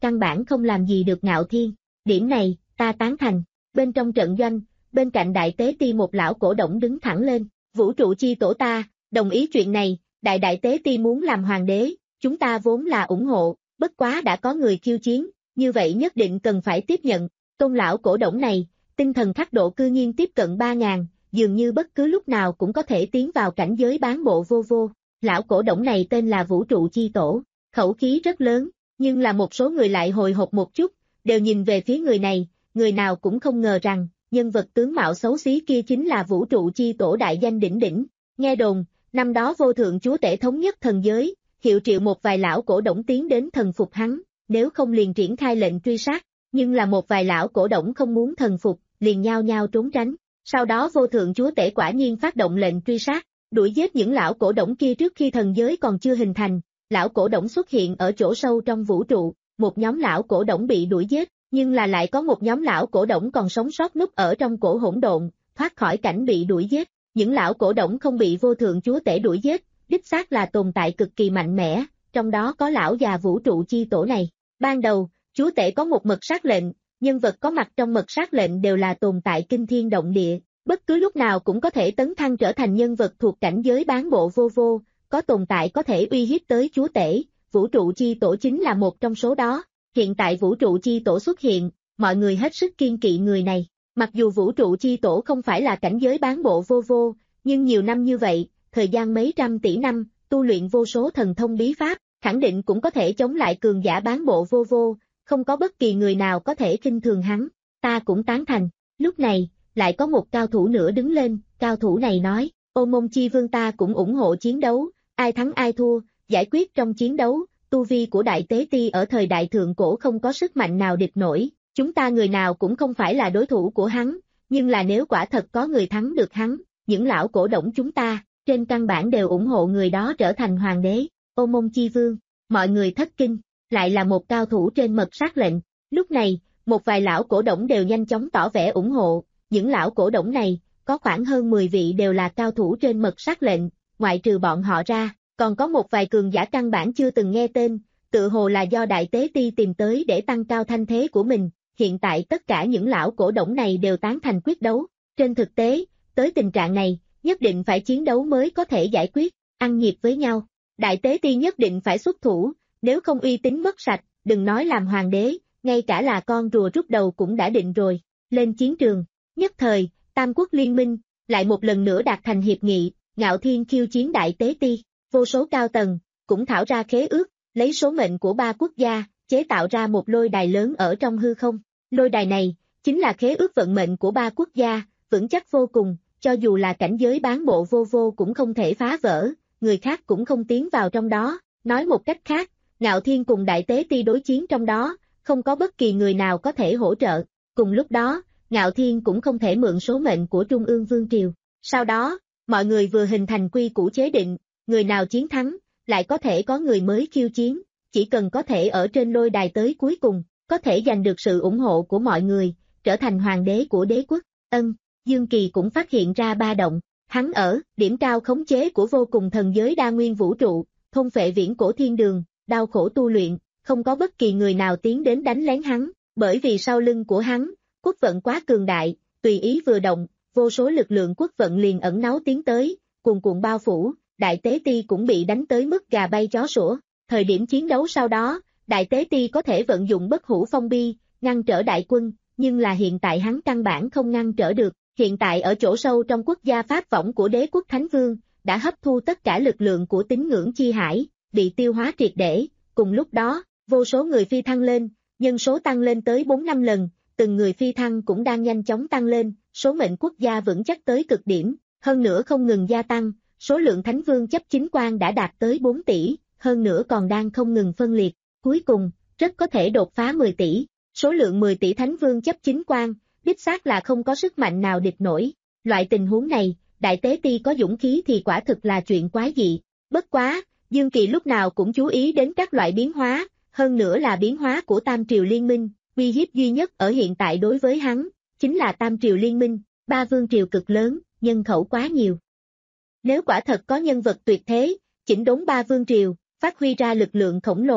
căn bản không làm gì được Ngạo Thiên. Điểm này, ta tán thành. Bên trong trận doanh, bên cạnh đại tế ti một lão cổ đổng đứng thẳng lên. Vũ trụ chi tổ ta, đồng ý chuyện này, đại đại tế ti muốn làm hoàng đế, chúng ta vốn là ủng hộ, bất quá đã có người khiêu chiến, như vậy nhất định cần phải tiếp nhận. Tôn lão cổ đổng này, tinh thần khắc độ cư nhiên tiếp cận ba ngàn, dường như bất cứ lúc nào cũng có thể tiến vào cảnh giới bán bộ vô vô. Lão cổ đổng này tên là Vũ trụ chi tổ, khẩu khí rất lớn, nhưng là một số người lại hồi hộp một chút, đều nhìn về phía người này, người nào cũng không ngờ rằng, nhân vật tướng mạo xấu xí kia chính là Vũ trụ chi tổ đại danh đỉnh đỉnh. Nghe đồn, năm đó vô thượng chúa tể thống nhất thần giới, hiệu triệu một vài lão cổ đổng tiến đến thần phục hắn, nếu không liền triển khai lệnh truy sát, nhưng là một vài lão cổ đổng không muốn thần phục, liền nhao nhao trốn tránh. Sau đó vô thượng chúa tể quả nhiên phát động lệnh truy sát, đuổi giết những lão cổ đổng kia trước khi thần giới còn chưa hình thành. Lão cổ đổng xuất hiện ở chỗ sâu trong vũ trụ, một nhóm lão cổ đổng bị đuổi giết, nhưng là lại có một nhóm lão cổ đổng còn sống sót núp ở trong cổ hỗn độn, thoát khỏi cảnh bị đuổi giết. Những lão cổ đổng không bị vô thượng chúa tể đuổi giết, đích xác là tồn tại cực kỳ mạnh mẽ, trong đó có lão già vũ trụ chi tổ này. Ban đầu, chúa tể có một mật sát lệnh, nhân vật có mặt trong mật sát lệnh đều là tồn tại kinh thiên động địa, bất cứ lúc nào cũng có thể tấn thăng trở thành nhân vật thuộc cảnh giới bán bộ vô vô, có tồn tại có thể uy hiếp tới chúa tể, vũ trụ chi tổ chính là một trong số đó. Hiện tại vũ trụ chi tổ xuất hiện, mọi người hết sức kiên kỵ người này. Mặc dù vũ trụ chi tổ không phải là cảnh giới bán bộ vô vô, nhưng nhiều năm như vậy, thời gian mấy trăm tỷ năm, tu luyện vô số thần thông bí pháp, khẳng định cũng có thể chống lại cường giả bán bộ vô vô, không có bất kỳ người nào có thể khinh thường hắn, ta cũng tán thành. Lúc này, lại có một cao thủ nữa đứng lên, cao thủ này nói, Ô Mông Chi Vương ta cũng ủng hộ chiến đấu, ai thắng ai thua, giải quyết trong chiến đấu, tu vi của đại tế ti ở thời đại thượng cổ không có sức mạnh nào địch nổi. Chúng ta người nào cũng không phải là đối thủ của hắn, nhưng là nếu quả thật có người thắng được hắn, những lão cổ đổng chúng ta, trên căn bản đều ủng hộ người đó trở thành hoàng đế. Ô Mông Chi Vương, mọi người thất kinh, lại là một cao thủ trên mật sát lệnh. Lúc này, một vài lão cổ đổng đều nhanh chóng tỏ vẻ ủng hộ, những lão cổ đổng này, có khoảng hơn mười vị đều là cao thủ trên mật sát lệnh, ngoại trừ bọn họ ra, còn có một vài cường giả căn bản chưa từng nghe tên, tự hồ là do đại tế ti tìm tới để tăng cao thanh thế của mình. Hiện tại tất cả những lão cổ đổng này đều tán thành quyết đấu. Trên thực tế, tới tình trạng này, nhất định phải chiến đấu mới có thể giải quyết, ăn nhịp với nhau. Đại tế ti nhất định phải xuất thủ, nếu không uy tín mất sạch, đừng nói làm hoàng đế, ngay cả là con rùa rút đầu cũng đã định rồi. Lên chiến trường, nhất thời, Tam Quốc Liên minh, lại một lần nữa đạt thành hiệp nghị, Ngạo Thiên khiêu chiến đại tế ti, vô số cao tầng, cũng thảo ra khế ước, lấy số mệnh của ba quốc gia, chế tạo ra một lôi đài lớn ở trong hư không. Lôi đài này, chính là khế ước vận mệnh của ba quốc gia, vững chắc vô cùng, cho dù là cảnh giới bán bộ vô vô cũng không thể phá vỡ, người khác cũng không tiến vào trong đó. Nói một cách khác, Ngạo Thiên cùng đại tế ti đối chiến trong đó, không có bất kỳ người nào có thể hỗ trợ. Cùng lúc đó, Ngạo Thiên cũng không thể mượn số mệnh của Trung ương Vương Triều. Sau đó, mọi người vừa hình thành quy củ chế định, người nào chiến thắng, lại có thể có người mới khiêu chiến, chỉ cần có thể ở trên lôi đài tới cuối cùng, có thể giành được sự ủng hộ của mọi người, trở thành hoàng đế của đế quốc. Ân, Dương Kỳ cũng phát hiện ra ba động, hắn ở điểm cao khống chế của vô cùng thần giới đa nguyên vũ trụ, thôn phệ viễn cổ thiên đường, đau khổ tu luyện, không có bất kỳ người nào tiến đến đánh lén hắn, bởi vì sau lưng của hắn, quốc vận quá cường đại, tùy ý vừa động, vô số lực lượng quốc vận liền ẩn náu tiến tới, cuồn cuộn bao phủ, đại tế ti cũng bị đánh tới mức gà bay chó sủa. Thời điểm chiến đấu sau đó, đại tế ti có thể vận dụng bất hủ phong bi, ngăn trở đại quân, nhưng là hiện tại hắn căn bản không ngăn trở được. Hiện tại ở chỗ sâu trong quốc gia pháp võng của đế quốc Thánh Vương, đã hấp thu tất cả lực lượng của tín ngưỡng chi hải, bị tiêu hóa triệt để. Cùng lúc đó, vô số người phi thăng lên, nhân số tăng lên tới bốn năm lần, từng người phi thăng cũng đang nhanh chóng tăng lên, số mệnh quốc gia vững chắc tới cực điểm, hơn nữa không ngừng gia tăng, số lượng Thánh Vương chấp chính quan đã đạt tới bốn tỷ, hơn nữa còn đang không ngừng phân liệt, cuối cùng, rất có thể đột phá mười tỷ, số lượng mười tỷ Thánh Vương chấp chính quan, đích xác là không có sức mạnh nào địch nổi. Loại tình huống này, đại tế ti có dũng khí thì quả thực là chuyện quái dị. Bất quá, Dương Kỳ lúc nào cũng chú ý đến các loại biến hóa, hơn nữa là biến hóa của Tam Triều Liên minh, uy hiếp duy nhất ở hiện tại đối với hắn, chính là Tam Triều Liên minh, ba vương triều cực lớn, nhân khẩu quá nhiều. Nếu quả thật có nhân vật tuyệt thế, chỉnh đốn ba vương triều, phát huy ra lực lượng khổng lồ,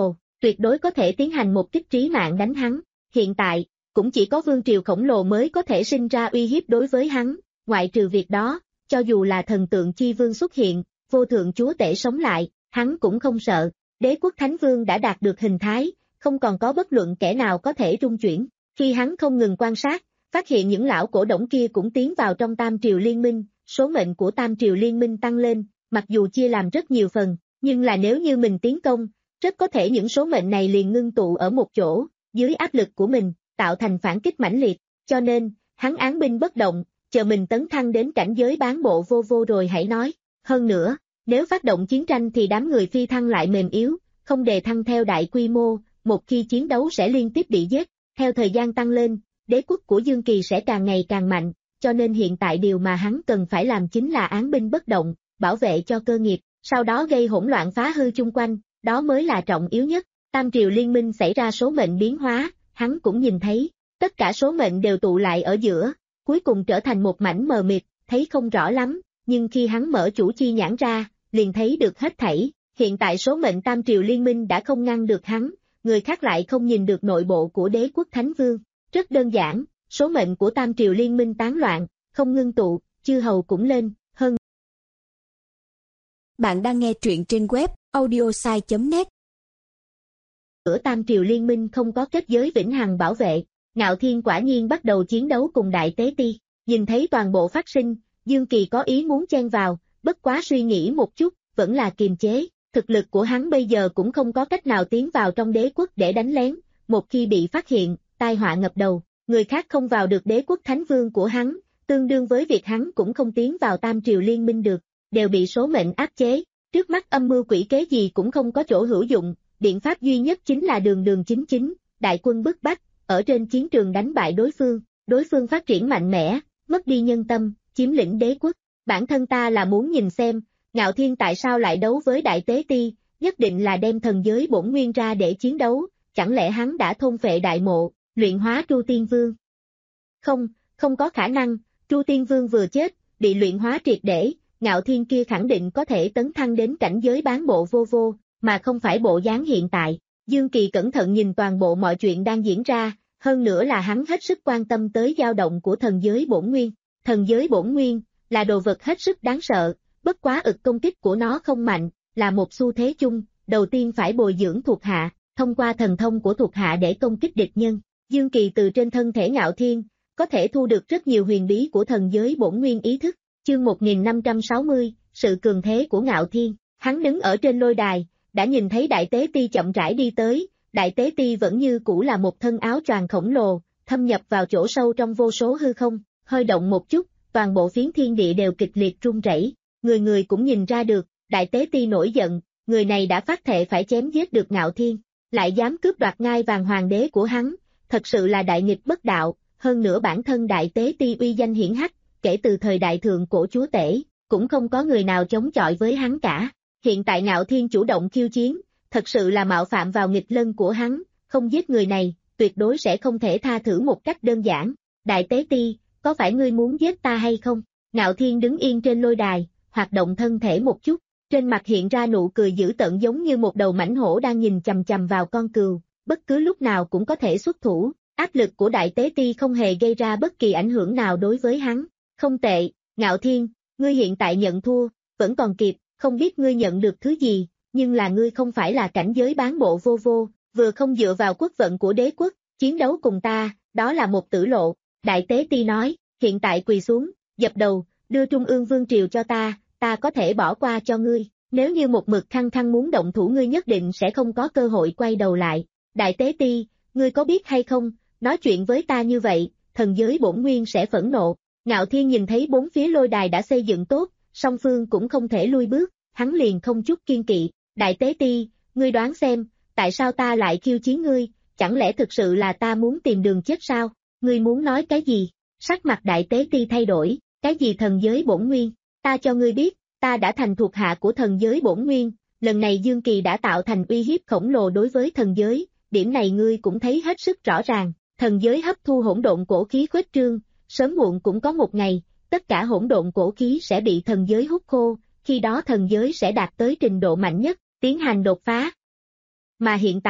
tuyệt đối có thể tiến hành một kích trí mạng đánh hắn. Hiện tại, cũng chỉ có vương triều khổng lồ mới có thể sinh ra uy hiếp đối với hắn, ngoại trừ việc đó, cho dù là thần tượng chi vương xuất hiện, vô thượng chúa tể sống lại, hắn cũng không sợ. Đế quốc thánh vương đã đạt được hình thái, không còn có bất luận kẻ nào có thể rung chuyển. Khi hắn không ngừng quan sát, phát hiện những lão cổ đổng kia cũng tiến vào trong Tam Triều Liên minh, số mệnh của Tam Triều Liên minh tăng lên, mặc dù chia làm rất nhiều phần, nhưng là nếu như mình tiến công, rất có thể những số mệnh này liền ngưng tụ ở một chỗ, dưới áp lực của mình, tạo thành phản kích mãnh liệt, cho nên, hắn án binh bất động, chờ mình tấn thăng đến cảnh giới bán bộ vô vô rồi hãy nói. Hơn nữa, nếu phát động chiến tranh thì đám người phi thăng lại mềm yếu, không đề thăng theo đại quy mô, một khi chiến đấu sẽ liên tiếp bị giết, theo thời gian tăng lên, đế quốc của Dương Kỳ sẽ càng ngày càng mạnh, cho nên hiện tại điều mà hắn cần phải làm chính là án binh bất động, bảo vệ cho cơ nghiệp, sau đó gây hỗn loạn phá hư chung quanh, đó mới là trọng yếu nhất. Tam Triều Liên minh xảy ra số mệnh biến hóa, hắn cũng nhìn thấy, tất cả số mệnh đều tụ lại ở giữa, cuối cùng trở thành một mảnh mờ mịt, thấy không rõ lắm, nhưng khi hắn mở chủ chi nhãn ra, liền thấy được hết thảy. Hiện tại số mệnh Tam Triều Liên minh đã không ngăn được hắn, người khác lại không nhìn được nội bộ của đế quốc Thánh Vương. Rất đơn giản, số mệnh của Tam Triều Liên minh tán loạn, không ngưng tụ, chư hầu cũng lên, hơn. Bạn đang nghe truyện trên web audiosai chấm net. Ở Tam Triều Liên minh không có kết giới vĩnh hằng bảo vệ, Ngạo Thiên quả nhiên bắt đầu chiến đấu cùng Đại Tế Ti. Nhìn thấy toàn bộ phát sinh, Dương Kỳ có ý muốn chen vào, bất quá suy nghĩ một chút, vẫn là kiềm chế. Thực lực của hắn bây giờ cũng không có cách nào tiến vào trong đế quốc để đánh lén, một khi bị phát hiện, tai họa ngập đầu, người khác không vào được đế quốc thánh vương của hắn, tương đương với việc hắn cũng không tiến vào Tam Triều Liên minh được, đều bị số mệnh áp chế, trước mắt âm mưu quỷ kế gì cũng không có chỗ hữu dụng, biện pháp duy nhất chính là đường đường chính chính, đại quân bức bách, ở trên chiến trường đánh bại đối phương, đối phương phát triển mạnh mẽ, mất đi nhân tâm, chiếm lĩnh đế quốc, bản thân ta là muốn nhìn xem, Ngạo Thiên tại sao lại đấu với Đại Tế Ti, nhất định là đem thần giới bổn nguyên ra để chiến đấu, chẳng lẽ hắn đã thôn phệ đại mộ, luyện hóa Tru Tiên Vương? Không, không có khả năng, Tru Tiên Vương vừa chết, bị luyện hóa triệt để, Ngạo Thiên kia khẳng định có thể tấn thăng đến cảnh giới bán bộ vô vô, mà không phải bộ dáng hiện tại. Dương Kỳ cẩn thận nhìn toàn bộ mọi chuyện đang diễn ra, hơn nữa là hắn hết sức quan tâm tới dao động của thần giới bổn nguyên. Thần giới bổn nguyên là đồ vật hết sức đáng sợ, bất quá ực công kích của nó không mạnh, là một xu thế chung, đầu tiên phải bồi dưỡng thuộc hạ, thông qua thần thông của thuộc hạ để công kích địch nhân. Dương Kỳ từ trên thân thể Ngạo Thiên, có thể thu được rất nhiều huyền bí của thần giới bổn nguyên ý thức. Chương một nghìn năm trăm sáu mươi, sự cường thế của Ngạo Thiên, hắn đứng ở trên lôi đài, đã nhìn thấy Đại Tế Ti chậm rãi đi tới, Đại Tế Ti vẫn như cũ là một thân áo choàng khổng lồ, thâm nhập vào chỗ sâu trong vô số hư không, hơi động một chút, toàn bộ phiến thiên địa đều kịch liệt rung rẩy, người người cũng nhìn ra được, Đại Tế Ti nổi giận, người này đã phát thệ phải chém giết được Ngạo Thiên, lại dám cướp đoạt ngai vàng hoàng đế của hắn, thật sự là đại nghịch bất đạo, hơn nữa bản thân Đại Tế Ti uy danh hiển hách, kể từ thời đại thượng cổ chúa tể, cũng không có người nào chống chọi với hắn cả. Hiện tại Ngạo Thiên chủ động khiêu chiến, thật sự là mạo phạm vào nghịch lân của hắn, không giết người này, tuyệt đối sẽ không thể tha thứ một cách đơn giản. Đại Tế Ti, có phải ngươi muốn giết ta hay không? Ngạo Thiên đứng yên trên lôi đài, hoạt động thân thể một chút, trên mặt hiện ra nụ cười dữ tợn giống như một đầu mãnh hổ đang nhìn chằm chằm vào con cừu, bất cứ lúc nào cũng có thể xuất thủ. Áp lực của Đại Tế Ti không hề gây ra bất kỳ ảnh hưởng nào đối với hắn. Không tệ, Ngạo Thiên, ngươi hiện tại nhận thua, vẫn còn kịp, không biết ngươi nhận được thứ gì, nhưng là ngươi không phải là cảnh giới bán bộ vô vô, vừa không dựa vào quốc vận của đế quốc, chiến đấu cùng ta, đó là một tử lộ. Đại Tế Ti nói, hiện tại quỳ xuống, dập đầu, đưa Trung ương Vương Triều cho ta, ta có thể bỏ qua cho ngươi, nếu như một mực khăng khăng muốn động thủ ngươi nhất định sẽ không có cơ hội quay đầu lại. Đại Tế Ti, ngươi có biết hay không, nói chuyện với ta như vậy, thần giới bổn nguyên sẽ phẫn nộ. Ngạo Thiên nhìn thấy bốn phía lôi đài đã xây dựng tốt, song phương cũng không thể lui bước, hắn liền không chút kiên kỵ. Đại Tế Ti, ngươi đoán xem, tại sao ta lại khiêu chiến ngươi, chẳng lẽ thực sự là ta muốn tìm đường chết sao? Ngươi muốn nói cái gì? Sắc mặt Đại Tế Ti thay đổi, cái gì thần giới bổn nguyên? Ta cho ngươi biết, ta đã thành thuộc hạ của thần giới bổn nguyên, lần này Dương Kỳ đã tạo thành uy hiếp khổng lồ đối với thần giới, điểm này ngươi cũng thấy hết sức rõ ràng, thần giới hấp thu hỗn độn cổ khí khuếch trương, sớm muộn cũng có một ngày, tất cả hỗn độn cổ khí sẽ bị thần giới hút khô, khi đó thần giới sẽ đạt tới trình độ mạnh nhất, tiến hành đột phá. Mà hiện tại,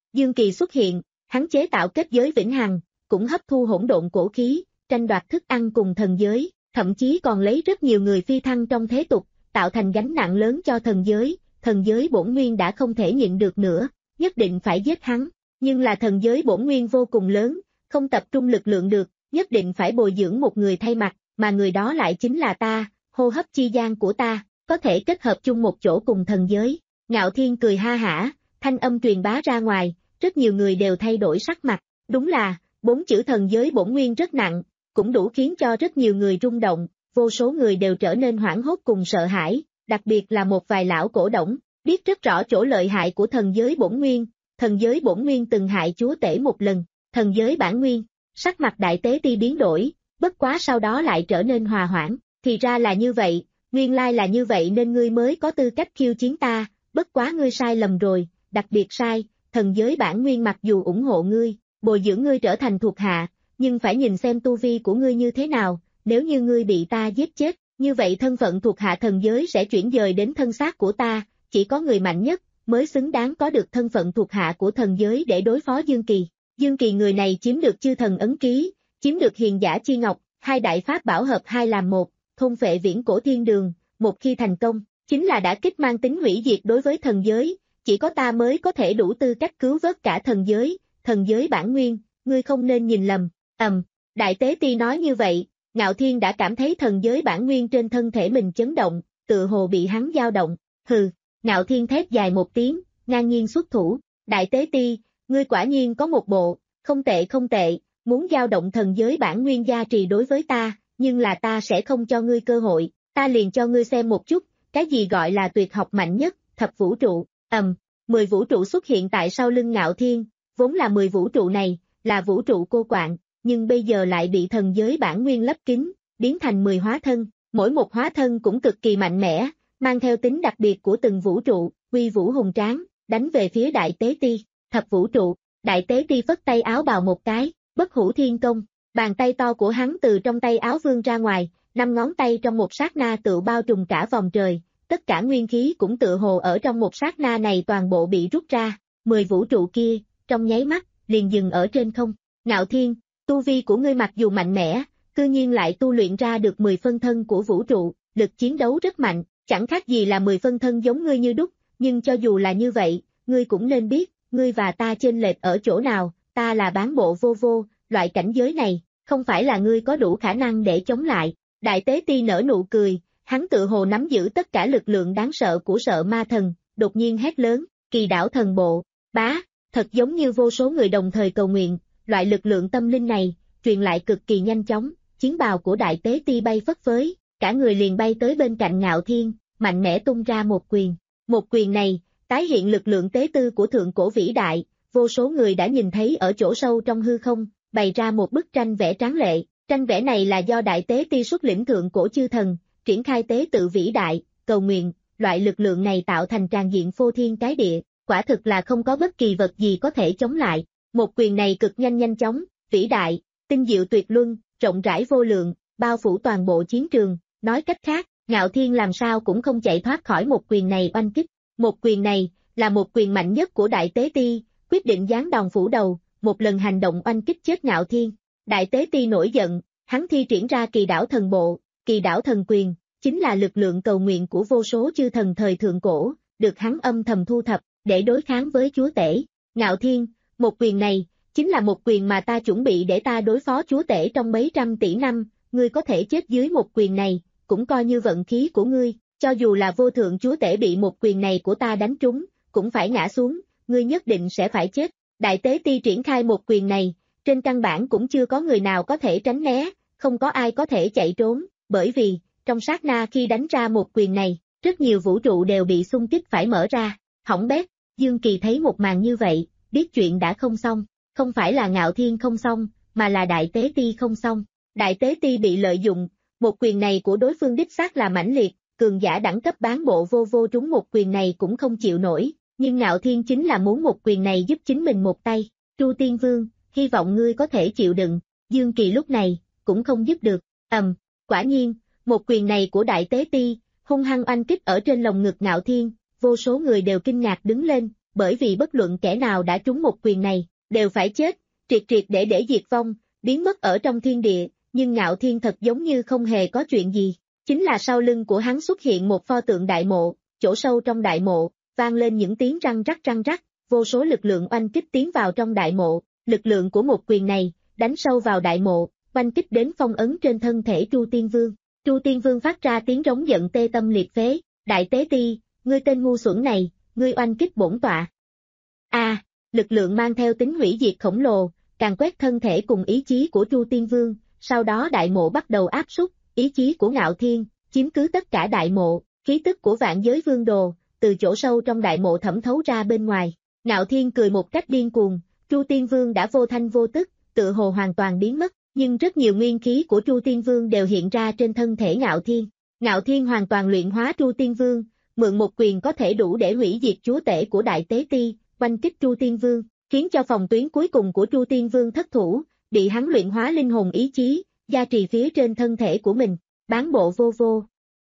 Dương Kỳ xuất hiện, hắn chế tạo kết giới vĩnh hằng, cũng hấp thu hỗn độn cổ khí, tranh đoạt thức ăn cùng thần giới, thậm chí còn lấy rất nhiều người phi thăng trong thế tục, tạo thành gánh nặng lớn cho thần giới, thần giới bổn nguyên đã không thể nhịn được nữa, nhất định phải giết hắn, nhưng là thần giới bổn nguyên vô cùng lớn, không tập trung lực lượng được, nhất định phải bồi dưỡng một người thay mặt, mà người đó lại chính là ta, hô hấp chi gian của ta, có thể kết hợp chung một chỗ cùng thần giới. Ngạo Thiên cười ha hả, thanh âm truyền bá ra ngoài, rất nhiều người đều thay đổi sắc mặt, đúng là, bốn chữ thần giới bổn nguyên rất nặng, cũng đủ khiến cho rất nhiều người rung động, vô số người đều trở nên hoảng hốt cùng sợ hãi, đặc biệt là một vài lão cổ đổng, biết rất rõ chỗ lợi hại của thần giới bổn nguyên, thần giới bổn nguyên từng hại chúa tể một lần, thần giới bản nguyên, sắc mặt đại tế ti biến đổi, bất quá sau đó lại trở nên hòa hoãn, thì ra là như vậy, nguyên lai là như vậy nên ngươi mới có tư cách khiêu chiến ta, bất quá ngươi sai lầm rồi, đặc biệt sai, thần giới bản nguyên mặc dù ủng hộ ngươi, bồi dưỡng ngươi trở thành thuộc hạ, nhưng phải nhìn xem tu vi của ngươi như thế nào, nếu như ngươi bị ta giết chết, như vậy thân phận thuộc hạ thần giới sẽ chuyển dời đến thân xác của ta, chỉ có người mạnh nhất mới xứng đáng có được thân phận thuộc hạ của thần giới để đối phó Dương Kỳ. Dương Kỳ người này chiếm được chư thần ấn ký, chiếm được hiền giả chi ngọc, hai đại pháp bảo hợp hai làm một, thôn phệ viễn cổ thiên đường, một khi thành công, chính là đã kích mang tính hủy diệt đối với thần giới, chỉ có ta mới có thể đủ tư cách cứu vớt cả thần giới, thần giới bản nguyên, ngươi không nên nhìn lầm, ầm, um, đại tế ti nói như vậy, Ngạo Thiên đã cảm thấy thần giới bản nguyên trên thân thể mình chấn động, tự hồ bị hắn dao động, hừ, Ngạo Thiên thét dài một tiếng, ngang nhiên xuất thủ, đại tế ti, ngươi quả nhiên có một bộ, không tệ không tệ, muốn dao động thần giới bản nguyên gia trì đối với ta, nhưng là ta sẽ không cho ngươi cơ hội, ta liền cho ngươi xem một chút, cái gì gọi là tuyệt học mạnh nhất, thập vũ trụ, ầm, um, mười vũ trụ xuất hiện tại sau lưng Ngạo Thiên, vốn là mười vũ trụ này, là vũ trụ cô quạng, nhưng bây giờ lại bị thần giới bản nguyên lấp kín, biến thành mười hóa thân, mỗi một hóa thân cũng cực kỳ mạnh mẽ, mang theo tính đặc biệt của từng vũ trụ, uy vũ hùng tráng, đánh về phía đại tế ti, thập vũ trụ, đại tế ti phất tay áo bào một cái, bất hủ thiên công, bàn tay to của hắn từ trong tay áo vươn ra ngoài, năm ngón tay trong một sát na tự bao trùm cả vòng trời, tất cả nguyên khí cũng tự hồ ở trong một sát na này toàn bộ bị rút ra, mười vũ trụ kia, trong nháy mắt, liền dừng ở trên không, Ngạo Thiên, tu vi của ngươi mặc dù mạnh mẽ, cư nhiên lại tu luyện ra được mười phân thân của vũ trụ, lực chiến đấu rất mạnh, chẳng khác gì là mười phân thân giống ngươi như đúc, nhưng cho dù là như vậy, ngươi cũng nên biết, ngươi và ta chênh lệch ở chỗ nào, ta là bán bộ vô vô, loại cảnh giới này, không phải là ngươi có đủ khả năng để chống lại, đại tế ti nở nụ cười, hắn tự hồ nắm giữ tất cả lực lượng đáng sợ của sợ ma thần, đột nhiên hét lớn, kỳ đảo thần bộ, bá, thật giống như vô số người đồng thời cầu nguyện, loại lực lượng tâm linh này, truyền lại cực kỳ nhanh chóng, chiến bào của đại tế ti bay phất phới, cả người liền bay tới bên cạnh Ngạo Thiên, mạnh mẽ tung ra một quyền. Một quyền này, tái hiện lực lượng tế tư của thượng cổ vĩ đại, vô số người đã nhìn thấy ở chỗ sâu trong hư không, bày ra một bức tranh vẽ tráng lệ, tranh vẽ này là do đại tế ti xuất lĩnh thượng cổ chư thần, triển khai tế tự vĩ đại, cầu nguyện, loại lực lượng này tạo thành tràn diện phô thiên cái địa, quả thực là không có bất kỳ vật gì có thể chống lại. Một quyền này cực nhanh nhanh chóng, vĩ đại, tinh diệu tuyệt luân, rộng rãi vô lượng, bao phủ toàn bộ chiến trường, nói cách khác, Ngạo Thiên làm sao cũng không chạy thoát khỏi một quyền này oanh kích. Một quyền này, là một quyền mạnh nhất của đại tế ti, quyết định giáng đòn phủ đầu, một lần hành động oanh kích chết Ngạo Thiên. Đại tế ti nổi giận, hắn thi triển ra kỳ đảo thần bộ, kỳ đảo thần quyền, chính là lực lượng cầu nguyện của vô số chư thần thời thượng cổ, được hắn âm thầm thu thập, để đối kháng với chúa tể. Ngạo Thiên, một quyền này, chính là một quyền mà ta chuẩn bị để ta đối phó chúa tể trong mấy trăm tỷ năm, ngươi có thể chết dưới một quyền này, cũng coi như vận khí của ngươi, cho dù là vô thượng chúa tể bị một quyền này của ta đánh trúng, cũng phải ngã xuống, ngươi nhất định sẽ phải chết. Đại tế ti triển khai một quyền này, trên căn bản cũng chưa có người nào có thể tránh né, không có ai có thể chạy trốn, bởi vì, trong sát na khi đánh ra một quyền này, rất nhiều vũ trụ đều bị xung kích phải mở ra, hỏng bét. Dương Kỳ thấy một màn như vậy, biết chuyện đã không xong, không phải là Ngạo Thiên không xong, mà là đại tế ti không xong. Đại tế ti bị lợi dụng, một quyền này của đối phương đích xác là mãnh liệt, cường giả đẳng cấp bán bộ vô vô trúng một quyền này cũng không chịu nổi, nhưng Ngạo Thiên chính là muốn một quyền này giúp chính mình một tay. Tru Tiên Vương, hy vọng ngươi có thể chịu đựng. Dương Kỳ lúc này, cũng không giúp được, ầm, um, quả nhiên, một quyền này của đại tế ti, hung hăng oanh kích ở trên lồng ngực Ngạo Thiên, vô số người đều kinh ngạc đứng lên, bởi vì bất luận kẻ nào đã trúng một quyền này, đều phải chết, triệt triệt để để diệt vong, biến mất ở trong thiên địa, nhưng Ngạo Thiên thật giống như không hề có chuyện gì. Chính là sau lưng của hắn xuất hiện một pho tượng đại mộ, chỗ sâu trong đại mộ, vang lên những tiếng răng rắc răng rắc, vô số lực lượng oanh kích tiến vào trong đại mộ, lực lượng của một quyền này, đánh sâu vào đại mộ, oanh kích đến phong ấn trên thân thể Tru Tiên Vương. Tru Tiên Vương phát ra tiếng rống giận tê tâm liệt phế, đại tế ti, ngươi tên ngu xuẩn này, ngươi oanh kích bổn tọa. A, à, lực lượng mang theo tính hủy diệt khổng lồ, càng quét thân thể cùng ý chí của Tru Tiên Vương, sau đó đại mộ bắt đầu áp súc, ý chí của Ngạo Thiên, chiếm cứ tất cả đại mộ, khí tức của vạn giới vương đồ, từ chỗ sâu trong đại mộ thẩm thấu ra bên ngoài. Ngạo Thiên cười một cách điên cuồng, Tru Tiên Vương đã vô thanh vô tức, tự hồ hoàn toàn biến mất, nhưng rất nhiều nguyên khí của Tru Tiên Vương đều hiện ra trên thân thể Ngạo Thiên. Ngạo Thiên hoàn toàn luyện hóa Tru Tiên Vương, mượn một quyền có thể đủ để hủy diệt chúa tể của Đại Tế Ti, oanh kích Tru Tiên Vương, khiến cho phòng tuyến cuối cùng của Tru Tiên Vương thất thủ, bị hắn luyện hóa linh hồn ý chí, gia trì phía trên thân thể của mình. Bán bộ vô vô.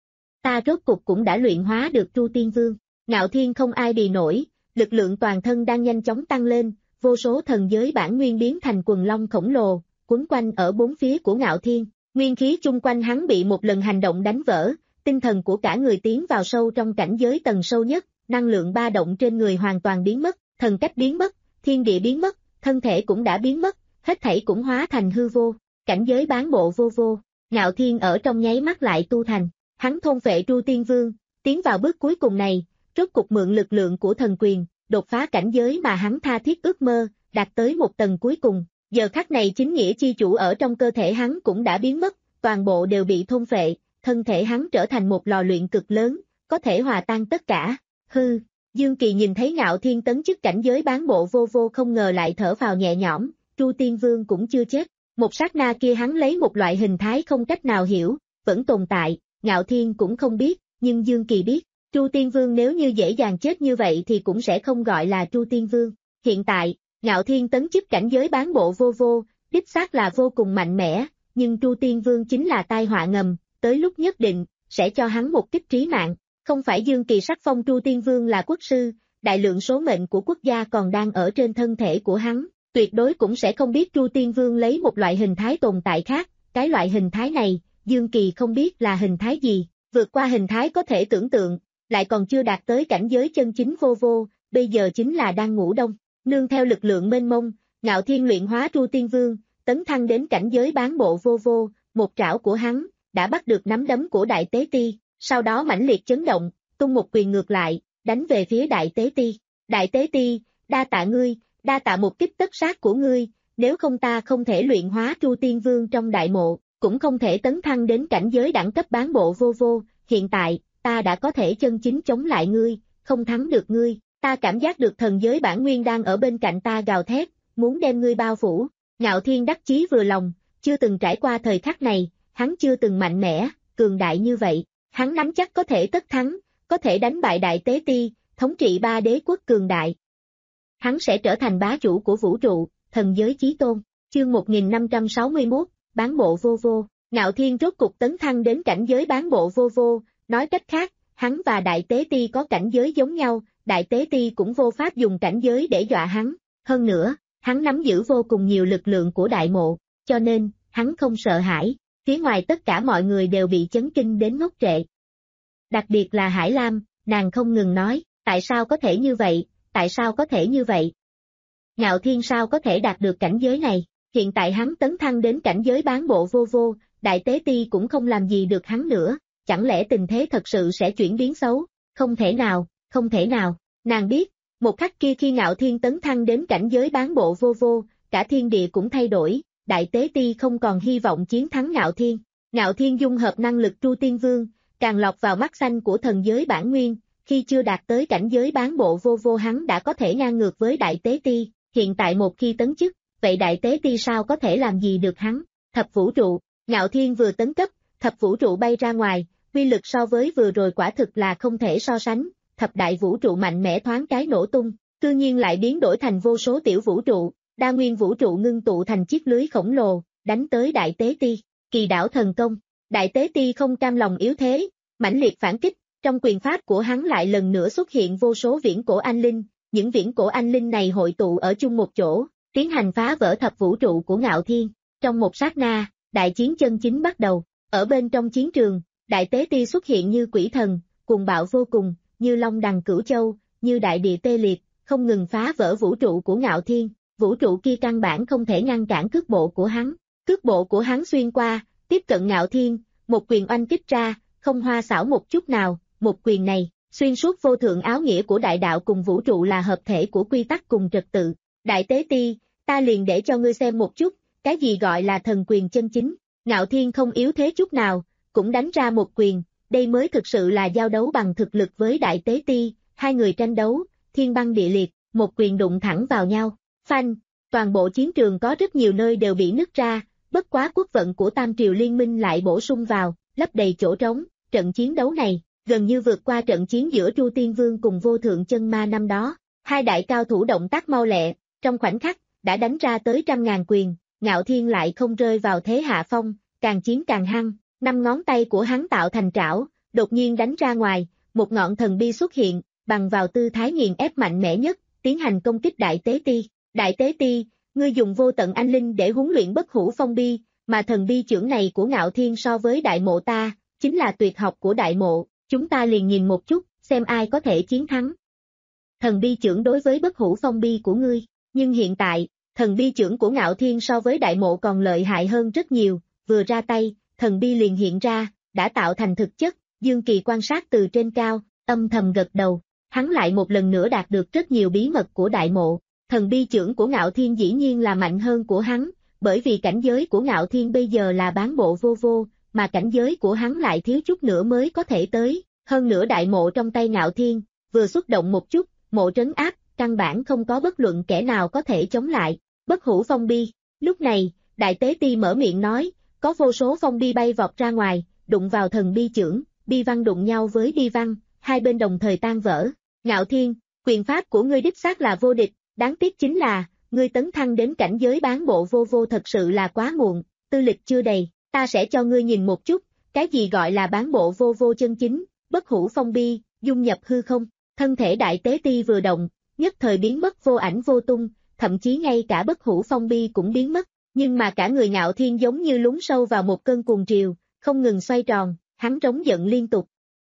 Ta rốt cục cũng đã luyện hóa được Tru Tiên Vương. Ngạo Thiên không ai bì nổi, lực lượng toàn thân đang nhanh chóng tăng lên, vô số thần giới bản nguyên biến thành quần long khổng lồ, quấn quanh ở bốn phía của Ngạo Thiên. Nguyên khí chung quanh hắn bị một lần hành động đánh vỡ, tinh thần của cả người tiến vào sâu trong cảnh giới tầng sâu nhất, năng lượng ba động trên người hoàn toàn biến mất, thần cách biến mất, thiên địa biến mất, thân thể cũng đã biến mất, hết thảy cũng hóa thành hư vô. Cảnh giới bán bộ vô vô, Ngạo Thiên ở trong nháy mắt lại tu thành, hắn thôn phệ Tru Tiên Vương, tiến vào bước cuối cùng này, rốt cục mượn lực lượng của thần quyền, đột phá cảnh giới mà hắn tha thiết ước mơ, đạt tới một tầng cuối cùng. Giờ khắc này chính nghĩa chi chủ ở trong cơ thể hắn cũng đã biến mất, toàn bộ đều bị thôn phệ, thân thể hắn trở thành một lò luyện cực lớn, có thể hòa tan tất cả. Hư, Dương Kỳ nhìn thấy Ngạo Thiên tấn chức cảnh giới bán bộ vô vô không ngờ lại thở phào nhẹ nhõm, Tru Tiên Vương cũng chưa chết. Một sát na kia hắn lấy một loại hình thái không cách nào hiểu, vẫn tồn tại, Ngạo Thiên cũng không biết, nhưng Dương Kỳ biết, Tru Tiên Vương nếu như dễ dàng chết như vậy thì cũng sẽ không gọi là Tru Tiên Vương. Hiện tại, Ngạo Thiên tấn chức cảnh giới bán bộ vô vô, đích xác là vô cùng mạnh mẽ, nhưng Tru Tiên Vương chính là tai họa ngầm, tới lúc nhất định, sẽ cho hắn một kích trí mạng. Không phải Dương Kỳ sắc phong Tru Tiên Vương là quốc sư, đại lượng số mệnh của quốc gia còn đang ở trên thân thể của hắn, tuyệt đối cũng sẽ không biết Tru Tiên Vương lấy một loại hình thái tồn tại khác, cái loại hình thái này, Dương Kỳ không biết là hình thái gì, vượt qua hình thái có thể tưởng tượng, lại còn chưa đạt tới cảnh giới chân chính vô vô, bây giờ chính là đang ngủ đông. Nương theo lực lượng mênh mông, Ngạo Thiên luyện hóa Tru Tiên Vương, tấn thăng đến cảnh giới bán bộ vô vô, một trảo của hắn, đã bắt được nắm đấm của Đại Tế Ti, sau đó mãnh liệt chấn động, tung một quyền ngược lại, đánh về phía Đại Tế Ti. Đại Tế Ti, đa tạ ngươi, đa tạ một kích tất sát của ngươi, nếu không ta không thể luyện hóa Tru Tiên Vương trong đại mộ, cũng không thể tấn thăng đến cảnh giới đẳng cấp bán bộ vô vô, hiện tại, ta đã có thể chân chính chống lại ngươi, không thắng được ngươi. Ta cảm giác được thần giới bản nguyên đang ở bên cạnh ta gào thét, muốn đem ngươi bao phủ. Ngạo Thiên đắc chí vừa lòng, chưa từng trải qua thời khắc này, hắn chưa từng mạnh mẽ, cường đại như vậy. Hắn nắm chắc có thể tất thắng, có thể đánh bại Đại Tế Ti, thống trị ba đế quốc cường đại. Hắn sẽ trở thành bá chủ của vũ trụ, thần giới chí tôn. Chương một nghìn năm trăm sáu mươi mốt, bán bộ vô vô. Ngạo Thiên rốt cục tấn thăng đến cảnh giới bán bộ vô vô, nói cách khác, hắn và Đại Tế Ti có cảnh giới giống nhau. Đại Tế Ti cũng vô pháp dùng cảnh giới để dọa hắn, hơn nữa, hắn nắm giữ vô cùng nhiều lực lượng của đại mộ, cho nên, hắn không sợ hãi, phía ngoài tất cả mọi người đều bị chấn kinh đến ngốc trệ. Đặc biệt là Hải Lam, nàng không ngừng nói, tại sao có thể như vậy, tại sao có thể như vậy? Ngạo Thiên sao có thể đạt được cảnh giới này, hiện tại hắn tấn thăng đến cảnh giới bán bộ vô vô, Đại Tế Ti cũng không làm gì được hắn nữa, chẳng lẽ tình thế thật sự sẽ chuyển biến xấu, không thể nào. Không thể nào, nàng biết, một khắc kia khi Ngạo Thiên tấn thăng đến cảnh giới bán bộ vô vô, cả thiên địa cũng thay đổi, Đại Tế Ti không còn hy vọng chiến thắng Ngạo Thiên. Ngạo Thiên dung hợp năng lực Tru Tiên Vương, càng lọc vào mắt xanh của thần giới bản nguyên, khi chưa đạt tới cảnh giới bán bộ vô vô hắn đã có thể ngang ngược với Đại Tế Ti, hiện tại một khi tấn chức, vậy Đại Tế Ti sao có thể làm gì được hắn? Thập vũ trụ, Ngạo Thiên vừa tấn cấp, thập vũ trụ bay ra ngoài, uy lực so với vừa rồi quả thực là không thể so sánh. Thập đại vũ trụ mạnh mẽ thoáng cái nổ tung, cư nhiên lại biến đổi thành vô số tiểu vũ trụ, đa nguyên vũ trụ ngưng tụ thành chiếc lưới khổng lồ, đánh tới Đại Tế Ti. Kỳ đảo thần công, Đại Tế Ti không cam lòng yếu thế, mãnh liệt phản kích, trong quyền pháp của hắn lại lần nữa xuất hiện vô số viễn cổ anh linh, những viễn cổ anh linh này hội tụ ở chung một chỗ, tiến hành phá vỡ thập vũ trụ của Ngạo Thiên. Trong một sát na, đại chiến chân chính bắt đầu. Ở bên trong chiến trường, Đại Tế Ti xuất hiện như quỷ thần, cuồng bạo vô cùng, như long đằng cửu châu, như đại địa tê liệt, không ngừng phá vỡ vũ trụ của Ngạo Thiên. Vũ trụ kia căn bản không thể ngăn cản cước bộ của hắn. Cước bộ của hắn xuyên qua, tiếp cận Ngạo Thiên, một quyền oanh kích ra, không hoa xảo một chút nào. Một quyền này, xuyên suốt vô thượng áo nghĩa của đại đạo cùng vũ trụ là hợp thể của quy tắc cùng trật tự. Đại Tế Ti, ta liền để cho ngươi xem một chút, cái gì gọi là thần quyền chân chính. Ngạo Thiên không yếu thế chút nào, cũng đánh ra một quyền, đây mới thực sự là giao đấu bằng thực lực với Đại Tế Ti. Hai người tranh đấu, thiên băng địa liệt, một quyền đụng thẳng vào nhau. Phanh, toàn bộ chiến trường có rất nhiều nơi đều bị nứt ra, bất quá quốc vận của Tam Triều Liên Minh lại bổ sung vào, lấp đầy chỗ trống. Trận chiến đấu này, gần như vượt qua trận chiến giữa Tru Tiên Vương cùng Vô Thượng Chân Ma năm đó. Hai đại cao thủ động tác mau lẹ, trong khoảnh khắc, đã đánh ra tới trăm ngàn quyền. Ngạo Thiên lại không rơi vào thế hạ phong, càng chiến càng hăng. Năm ngón tay của hắn tạo thành trảo, đột nhiên đánh ra ngoài, một ngọn thần bi xuất hiện, bằng vào tư thái nghiền ép mạnh mẽ nhất, tiến hành công kích Đại Tế Ti. Đại Tế Ti, ngươi dùng vô tận anh linh để huấn luyện bất hủ phong bi, mà thần bi chưởng này của Ngạo Thiên so với đại mộ ta, chính là tuyệt học của đại mộ, chúng ta liền nhìn một chút, xem ai có thể chiến thắng. Thần bi chưởng đối với bất hủ phong bi của ngươi, nhưng hiện tại, thần bi chưởng của Ngạo Thiên so với đại mộ còn lợi hại hơn rất nhiều, vừa ra tay, thần bi liền hiện ra, đã tạo thành thực chất. Dương Kỳ quan sát từ trên cao, âm thầm gật đầu, hắn lại một lần nữa đạt được rất nhiều bí mật của đại mộ. Thần bi chưởng của Ngạo Thiên dĩ nhiên là mạnh hơn của hắn, bởi vì cảnh giới của Ngạo Thiên bây giờ là bán bộ vô vô, mà cảnh giới của hắn lại thiếu chút nữa mới có thể tới. Hơn nữa đại mộ trong tay Ngạo Thiên, vừa xuất động một chút, mộ trấn áp, căn bản không có bất luận kẻ nào có thể chống lại. Bất hủ phong bi. Lúc này, Đại Tế Ti mở miệng nói, có vô số phong bi bay vọt ra ngoài, đụng vào thần bi chưởng, bi văn đụng nhau với bi văn, hai bên đồng thời tan vỡ. Ngạo Thiên, quyền pháp của ngươi đích xác là vô địch, đáng tiếc chính là, ngươi tấn thăng đến cảnh giới bán bộ vô vô thật sự là quá muộn, tư lịch chưa đầy, ta sẽ cho ngươi nhìn một chút, cái gì gọi là bán bộ vô vô chân chính. Bất hủ phong bi, dung nhập hư không, thân thể Đại Tế Ti vừa động, nhất thời biến mất vô ảnh vô tung, thậm chí ngay cả bất hủ phong bi cũng biến mất, nhưng mà cả người Ngạo Thiên giống như lún sâu vào một cơn cuồng triều, không ngừng xoay tròn, hắn trống giận liên tục.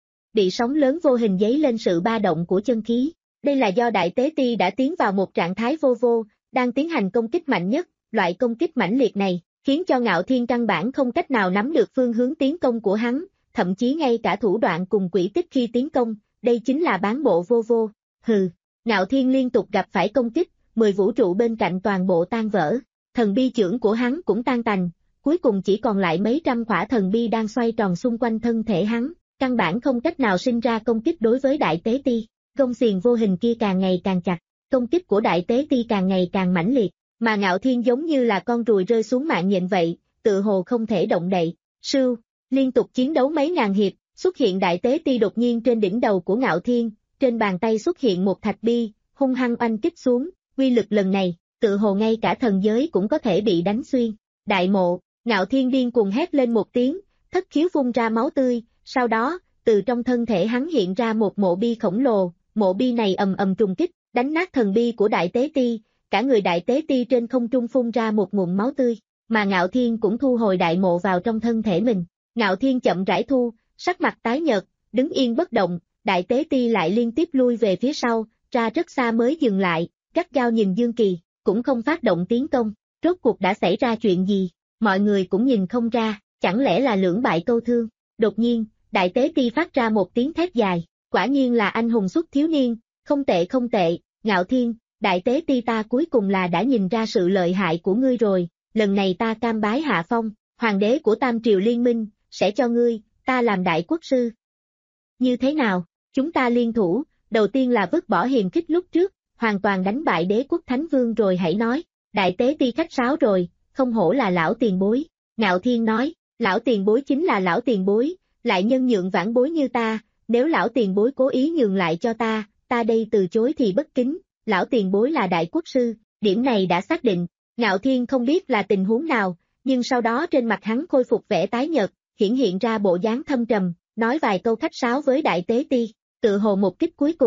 Bị sóng lớn vô hình dấy lên sự ba động của chân khí, đây là do Đại Tế Ti đã tiến vào một trạng thái vô vô, đang tiến hành công kích mạnh nhất. Loại công kích mãnh liệt này, khiến cho Ngạo Thiên căn bản không cách nào nắm được phương hướng tiến công của hắn, thậm chí ngay cả thủ đoạn cùng quỹ tích khi tiến công, đây chính là bán bộ vô vô. Hừ, Ngạo Thiên liên tục gặp phải công kích, mười vũ trụ bên cạnh toàn bộ tan vỡ, thần bi chưởng của hắn cũng tan tành, cuối cùng chỉ còn lại mấy trăm quả thần bi đang xoay tròn xung quanh thân thể hắn, căn bản không cách nào sinh ra công kích đối với Đại Tế Ti. Gông xiềng vô hình kia càng ngày càng chặt, công kích của Đại Tế Ti càng ngày càng mãnh liệt, mà Ngạo Thiên giống như là con ruồi rơi xuống mạng nhện vậy, tự hồ không thể động đậy. Sưu, liên tục chiến đấu mấy ngàn hiệp, xuất hiện Đại Tế Ti đột nhiên trên đỉnh đầu của Ngạo Thiên, trên bàn tay xuất hiện một thạch bi, hung hăng oanh kích xuống, uy lực lần này, tự hồ ngay cả thần giới cũng có thể bị đánh xuyên. Đại mộ, Ngạo Thiên điên cuồng hét lên một tiếng, thất khiếu phun ra máu tươi, sau đó, từ trong thân thể hắn hiện ra một mộ bi khổng lồ, mộ bi này ầm ầm trùng kích, đánh nát thần bi của Đại Tế Ti, cả người Đại Tế Ti trên không trung phun ra một nguồn máu tươi, mà Ngạo Thiên cũng thu hồi đại mộ vào trong thân thể mình. Ngạo Thiên chậm rãi thu, sắc mặt tái nhợt, đứng yên bất động, Đại Tế Ti lại liên tiếp lui về phía sau, ra rất xa mới dừng lại, gắt gao nhìn Dương Kỳ, cũng không phát động tiến công. Rốt cuộc đã xảy ra chuyện gì, mọi người cũng nhìn không ra, chẳng lẽ là lưỡng bại câu thương. Đột nhiên, Đại Tế Ti phát ra một tiếng thét dài, quả nhiên là anh hùng xuất thiếu niên, không tệ không tệ. Ngạo Thiên, Đại Tế Ti ta cuối cùng là đã nhìn ra sự lợi hại của ngươi rồi, lần này ta cam bái hạ phong, hoàng đế của Tam Triều Liên Minh, sẽ cho ngươi, ta làm đại quốc sư. Như thế nào, chúng ta liên thủ, đầu tiên là vứt bỏ hiềm khích lúc trước, hoàn toàn đánh bại đế quốc Thánh Vương rồi hãy nói. Đại Tế Ti khách sáo rồi, không hổ là lão tiền bối. Ngạo Thiên nói, lão tiền bối chính là lão tiền bối, lại nhân nhượng vãn bối như ta, nếu lão tiền bối cố ý nhường lại cho ta, ta đây từ chối thì bất kính, lão tiền bối là đại quốc sư, điểm này đã xác định. Ngạo Thiên không biết là tình huống nào, nhưng sau đó trên mặt hắn khôi phục vẻ tái nhợt, hiển hiện ra bộ dáng thâm trầm, nói vài câu khách sáo với Đại Tế Ti, tự hồ một kích cuối cùng,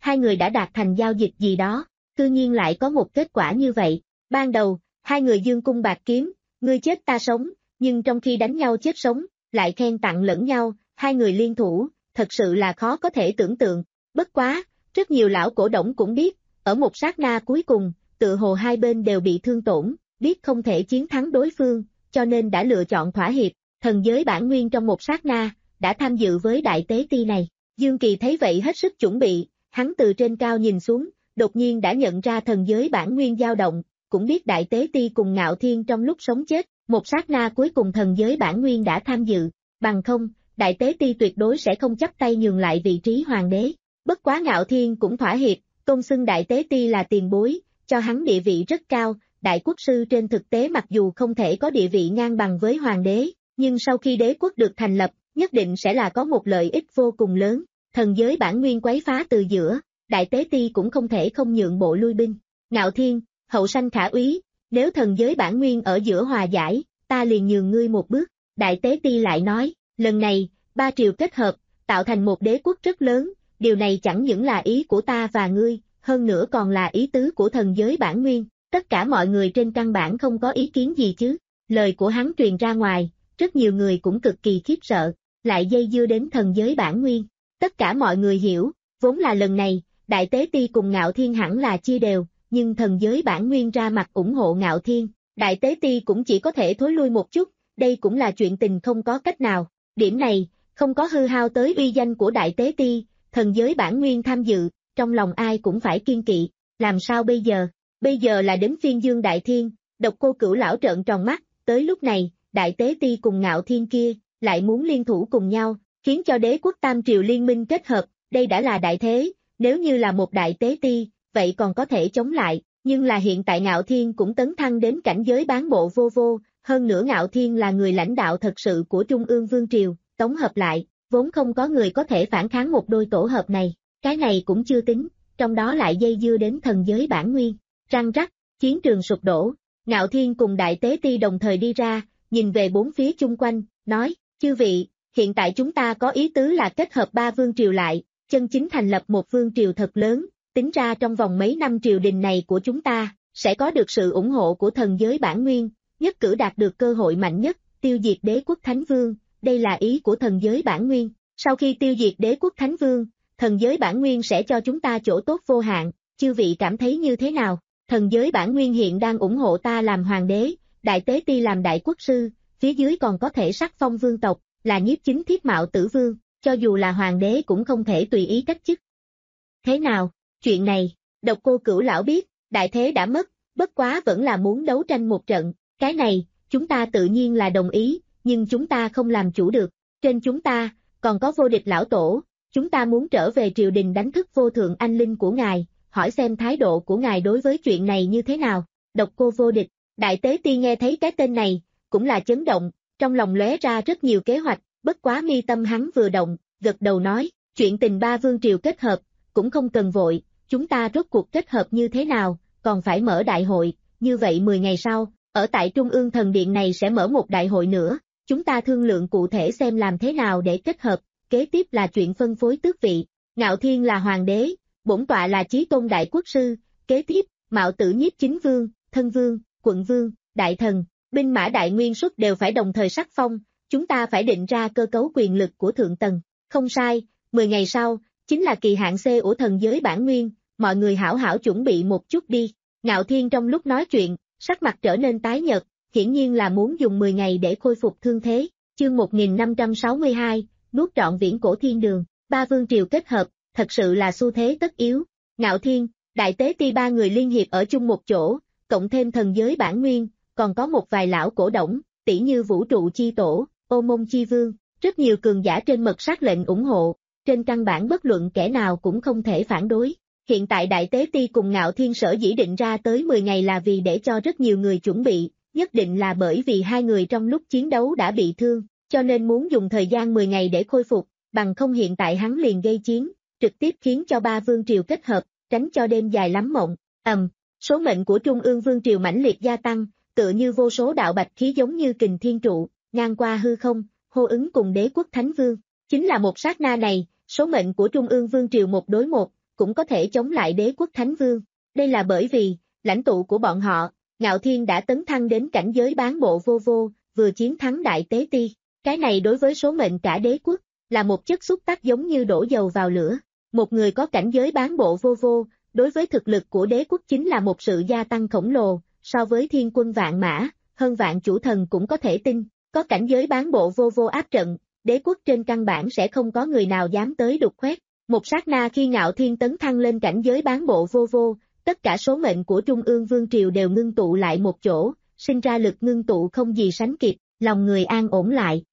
hai người đã đạt thành giao dịch gì đó, cư nhiên lại có một kết quả như vậy. Ban đầu, hai người dương cung bạc kiếm, ngươi chết ta sống, nhưng trong khi đánh nhau chết sống, lại khen tặng lẫn nhau, hai người liên thủ, thật sự là khó có thể tưởng tượng. Bất quá, rất nhiều lão cổ đổng cũng biết, ở một sát na cuối cùng, tự hồ hai bên đều bị thương tổn, biết không thể chiến thắng đối phương, cho nên đã lựa chọn thỏa hiệp. Thần giới bản nguyên trong một sát na, đã tham dự với đại tế ti này. Dương Kỳ thấy vậy hết sức chuẩn bị, hắn từ trên cao nhìn xuống, đột nhiên đã nhận ra thần giới bản nguyên dao động, cũng biết đại tế ti cùng Ngạo Thiên trong lúc sống chết, một sát na cuối cùng thần giới bản nguyên đã tham dự, bằng không, đại tế ti tuyệt đối sẽ không chấp tay nhường lại vị trí hoàng đế. Bất quá Ngạo Thiên cũng thỏa hiệp, tôn xưng đại tế ti là tiền bối, cho hắn địa vị rất cao, đại quốc sư trên thực tế mặc dù không thể có địa vị ngang bằng với hoàng đế, nhưng sau khi đế quốc được thành lập, nhất định sẽ là có một lợi ích vô cùng lớn. Thần giới bản nguyên quấy phá từ giữa, đại tế ti cũng không thể không nhượng bộ lui binh. Ngạo Thiên, hậu sanh khả úy, nếu thần giới bản nguyên ở giữa hòa giải, ta liền nhường ngươi một bước. Đại tế ti lại nói, lần này, ba triều kết hợp, tạo thành một đế quốc rất lớn, điều này chẳng những là ý của ta và ngươi, hơn nữa còn là ý tứ của thần giới bản nguyên, tất cả mọi người trên căn bản không có ý kiến gì chứ. Lời của hắn truyền ra ngoài, rất nhiều người cũng cực kỳ khiếp sợ, lại dây dưa đến thần giới bản nguyên. Tất cả mọi người hiểu, vốn là lần này, đại tế ti cùng Ngạo Thiên hẳn là chia đều, nhưng thần giới bản nguyên ra mặt ủng hộ Ngạo Thiên, đại tế ti cũng chỉ có thể thối lui một chút, đây cũng là chuyện tình không có cách nào. Điểm này, không có hư hao tới uy danh của đại tế ti, thần giới bản nguyên tham dự, trong lòng ai cũng phải kiên kỵ, làm sao bây giờ? Bây giờ là đến phiên Dương Đại Thiên, Độc Cô Cửu lão trợn tròn mắt, tới lúc này, đại tế ti cùng Ngạo Thiên kia, lại muốn liên thủ cùng nhau, khiến cho đế quốc tam triều liên minh kết hợp, đây đã là đại thế, nếu như là một đại tế ti, vậy còn có thể chống lại, nhưng là hiện tại Ngạo Thiên cũng tấn thăng đến cảnh giới bán bộ vô vô, hơn nữa Ngạo Thiên là người lãnh đạo thật sự của Trung ương Vương Triều, tổng hợp lại, vốn không có người có thể phản kháng một đôi tổ hợp này, cái này cũng chưa tính, trong đó lại dây dưa đến thần giới bản nguyên, răng rắc, chiến trường sụp đổ, Ngạo Thiên cùng đại tế ti đồng thời đi ra, nhìn về bốn phía chung quanh, nói, chư vị, hiện tại chúng ta có ý tứ là kết hợp ba vương triều lại, chân chính thành lập một vương triều thật lớn, tính ra trong vòng mấy năm triều đình này của chúng ta, sẽ có được sự ủng hộ của thần giới bản nguyên, nhất cử đạt được cơ hội mạnh nhất, tiêu diệt đế quốc Thánh Vương, đây là ý của thần giới bản nguyên, sau khi tiêu diệt đế quốc Thánh Vương, thần giới bản nguyên sẽ cho chúng ta chỗ tốt vô hạn, chư vị cảm thấy như thế nào? Thần giới bản nguyên hiện đang ủng hộ ta làm hoàng đế, đại tế ti làm đại quốc sư, phía dưới còn có thể sắc phong vương tộc, là nhiếp chính thiết mạo tử vương, cho dù là hoàng đế cũng không thể tùy ý cách chức. Thế nào, chuyện này, Độc Cô Cửu lão biết, đại thế đã mất, bất quá vẫn là muốn đấu tranh một trận, cái này, chúng ta tự nhiên là đồng ý, nhưng chúng ta không làm chủ được, trên chúng ta, còn có vô địch lão tổ, chúng ta muốn trở về triều đình đánh thức vô thượng anh linh của ngài, hỏi xem thái độ của ngài đối với chuyện này như thế nào. Độc Cô vô địch, đại tế ti nghe thấy cái tên này, cũng là chấn động, trong lòng lóe ra rất nhiều kế hoạch, bất quá mi tâm hắn vừa động, gật đầu nói, chuyện tình ba vương triều kết hợp, cũng không cần vội, chúng ta rốt cuộc kết hợp như thế nào, còn phải mở đại hội, như vậy mười ngày sau, ở tại Trung ương Thần Điện này sẽ mở một đại hội nữa, chúng ta thương lượng cụ thể xem làm thế nào để kết hợp, kế tiếp là chuyện phân phối tước vị, Ngạo Thiên là hoàng đế, bổn tọa là chí tôn đại quốc sư, kế tiếp, mạo tử nhiếp chính vương, thân vương, quận vương, đại thần, binh mã đại nguyên suất đều phải đồng thời sắc phong, chúng ta phải định ra cơ cấu quyền lực của thượng tầng, không sai, mười ngày sau, chính là kỳ hạn C của thần giới bản nguyên, mọi người hảo hảo chuẩn bị một chút đi. Ngạo Thiên trong lúc nói chuyện, sắc mặt trở nên tái nhợt, hiển nhiên là muốn dùng mười ngày để khôi phục thương thế. Chương một nghìn năm trăm sáu mươi hai, nuốt trọn viễn cổ thiên đường, ba vương triều kết hợp, thật sự là xu thế tất yếu. Ngạo Thiên, đại tế ti ba người liên hiệp ở chung một chỗ, cộng thêm thần giới bản nguyên, còn có một vài lão cổ đổng, tỷ như vũ trụ chi tổ, ô môn chi vương, rất nhiều cường giả trên mật sát lệnh ủng hộ, trên căn bản bất luận kẻ nào cũng không thể phản đối. Hiện tại đại tế ti cùng Ngạo Thiên sở dĩ định ra tới mười ngày là vì để cho rất nhiều người chuẩn bị, nhất định là bởi vì hai người trong lúc chiến đấu đã bị thương, cho nên muốn dùng thời gian mười ngày để khôi phục, bằng không hiện tại hắn liền gây chiến, trực tiếp khiến cho ba vương triều kết hợp, tránh cho đêm dài lắm mộng. Ầm, um, số mệnh của Trung ương vương triều mãnh liệt gia tăng, tựa như vô số đạo bạch khí giống như kình thiên trụ, ngang qua hư không, hô ứng cùng đế quốc Thánh Vương. Chính là một sát na này, số mệnh của Trung ương vương triều một đối một, cũng có thể chống lại đế quốc Thánh Vương. Đây là bởi vì, lãnh tụ của bọn họ, Ngạo Thiên đã tấn thăng đến cảnh giới bán bộ vô vô, vừa chiến thắng Đại Tế Ti. Cái này đối với số mệnh cả đế quốc, là một chất xúc tác giống như đổ dầu vào lửa. Một người có cảnh giới bán bộ vô vô, đối với thực lực của đế quốc chính là một sự gia tăng khổng lồ, so với thiên quân vạn mã, hơn vạn chủ thần cũng có thể tin, có cảnh giới bán bộ vô vô áp trận, đế quốc trên căn bản sẽ không có người nào dám tới đục khoét. Một sát na khi Ngạo Thiên tấn thăng lên cảnh giới bán bộ vô vô, tất cả số mệnh của Trung ương Vương Triều đều ngưng tụ lại một chỗ, sinh ra lực ngưng tụ không gì sánh kịp, lòng người an ổn lại.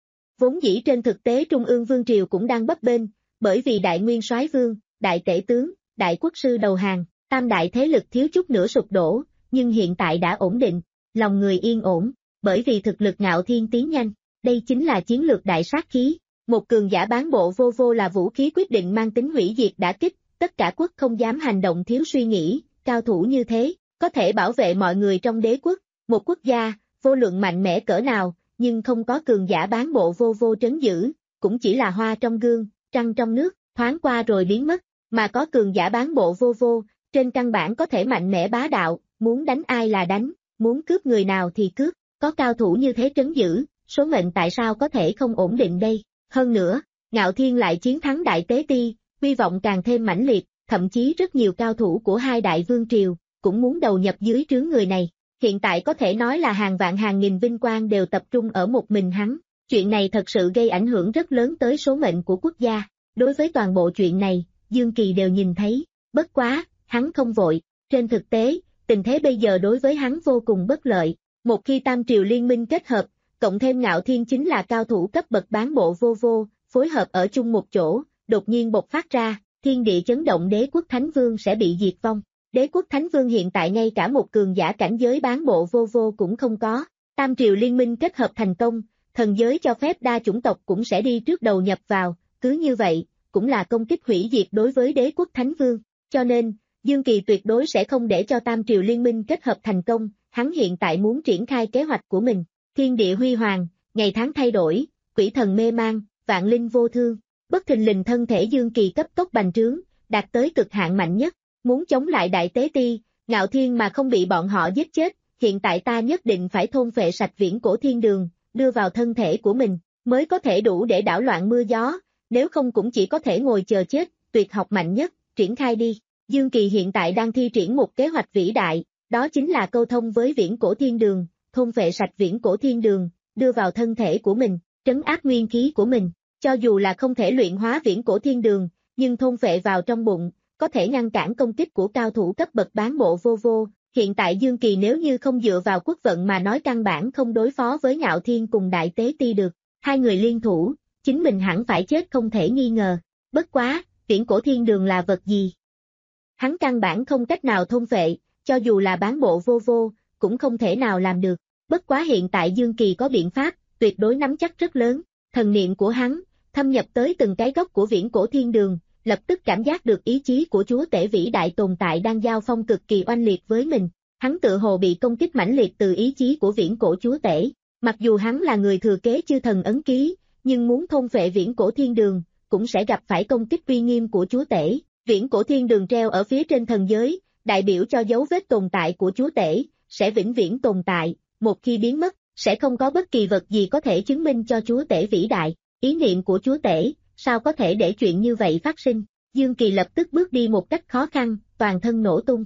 Vốn dĩ trên thực tế Trung ương Vương Triều cũng đang bấp bênh, bởi vì Đại Nguyên Soái Vương, Đại Tể Tướng, Đại Quốc Sư đầu hàng, tam đại thế lực thiếu chút nữa sụp đổ, nhưng hiện tại đã ổn định, lòng người yên ổn, bởi vì thực lực Ngạo Thiên tiến nhanh, đây chính là chiến lược đại sát khí. Một cường giả bán bộ vô vô là vũ khí quyết định mang tính hủy diệt đả kích, tất cả quốc không dám hành động thiếu suy nghĩ, cao thủ như thế, có thể bảo vệ mọi người trong đế quốc, một quốc gia, vô luận mạnh mẽ cỡ nào, nhưng không có cường giả bán bộ vô vô trấn giữ, cũng chỉ là hoa trong gương, trăng trong nước, thoáng qua rồi biến mất, mà có cường giả bán bộ vô vô, trên căn bản có thể mạnh mẽ bá đạo, muốn đánh ai là đánh, muốn cướp người nào thì cướp, có cao thủ như thế trấn giữ, số mệnh tại sao có thể không ổn định đây? Hơn nữa, Ngạo Thiên lại chiến thắng Đại Tế Ti, hy vọng càng thêm mãnh liệt, thậm chí rất nhiều cao thủ của hai đại vương triều, cũng muốn đầu nhập dưới trướng người này. Hiện tại có thể nói là hàng vạn hàng nghìn vinh quang đều tập trung ở một mình hắn. Chuyện này thật sự gây ảnh hưởng rất lớn tới số mệnh của quốc gia. Đối với toàn bộ chuyện này, Dương Kỳ đều nhìn thấy, bất quá, hắn không vội. Trên thực tế, tình thế bây giờ đối với hắn vô cùng bất lợi. Một khi Tam Triều liên minh kết hợp, cộng thêm Ngạo Thiên chính là cao thủ cấp bậc bán bộ vô vô, phối hợp ở chung một chỗ, đột nhiên bộc phát ra, thiên địa chấn động đế quốc Thánh Vương sẽ bị diệt vong. Đế quốc Thánh Vương hiện tại ngay cả một cường giả cảnh giới bán bộ vô vô cũng không có. Tam Triều liên minh kết hợp thành công, thần giới cho phép đa chủng tộc cũng sẽ đi trước đầu nhập vào, cứ như vậy, cũng là công kích hủy diệt đối với đế quốc Thánh Vương. Cho nên, Dương Kỳ tuyệt đối sẽ không để cho Tam Triều liên minh kết hợp thành công, hắn hiện tại muốn triển khai kế hoạch của mình. Thiên địa huy hoàng, ngày tháng thay đổi, quỷ thần mê mang, vạn linh vô thương, bất thình lình thân thể Dương Kỳ cấp tốc bành trướng, đạt tới cực hạn mạnh nhất, muốn chống lại Đại Tế Ti, Ngạo Thiên mà không bị bọn họ giết chết, hiện tại ta nhất định phải thôn phệ sạch viễn cổ thiên đường, đưa vào thân thể của mình, mới có thể đủ để đảo loạn mưa gió, nếu không cũng chỉ có thể ngồi chờ chết, tuyệt học mạnh nhất, triển khai đi. Dương Kỳ hiện tại đang thi triển một kế hoạch vĩ đại, đó chính là câu thông với viễn cổ thiên đường, thôn phệ sạch viễn cổ thiên đường, đưa vào thân thể của mình, trấn áp nguyên khí của mình, cho dù là không thể luyện hóa viễn cổ thiên đường, nhưng thôn phệ vào trong bụng, có thể ngăn cản công kích của cao thủ cấp bậc bán bộ vô vô. Hiện tại Dương Kỳ nếu như không dựa vào quốc vận mà nói căn bản không đối phó với Ngạo Thiên cùng Đại Tế Ti được, hai người liên thủ, chính mình hẳn phải chết không thể nghi ngờ. Bất quá, viễn cổ thiên đường là vật gì? Hắn căn bản không cách nào thôn phệ, cho dù là bán bộ vô vô, cũng không thể nào làm được. Bất quá hiện tại Dương Kỳ có biện pháp, tuyệt đối nắm chắc rất lớn, thần niệm của hắn, thâm nhập tới từng cái góc của viễn cổ thiên đường, lập tức cảm giác được ý chí của chúa tể vĩ đại tồn tại đang giao phong cực kỳ oanh liệt với mình. Hắn tự hồ bị công kích mãnh liệt từ ý chí của viễn cổ chúa tể. Mặc dù hắn là người thừa kế chư thần ấn ký, nhưng muốn thôn phệ viễn cổ thiên đường, cũng sẽ gặp phải công kích uy nghiêm của chúa tể. Viễn cổ thiên đường treo ở phía trên thần giới, đại biểu cho dấu vết tồn tại của chúa tể, sẽ vĩnh viễn tồn tại, một khi biến mất, sẽ không có bất kỳ vật gì có thể chứng minh cho chúa tể vĩ đại. Ý niệm của chúa tể, sao có thể để chuyện như vậy phát sinh? Dương Kỳ lập tức bước đi một cách khó khăn, toàn thân nổ tung.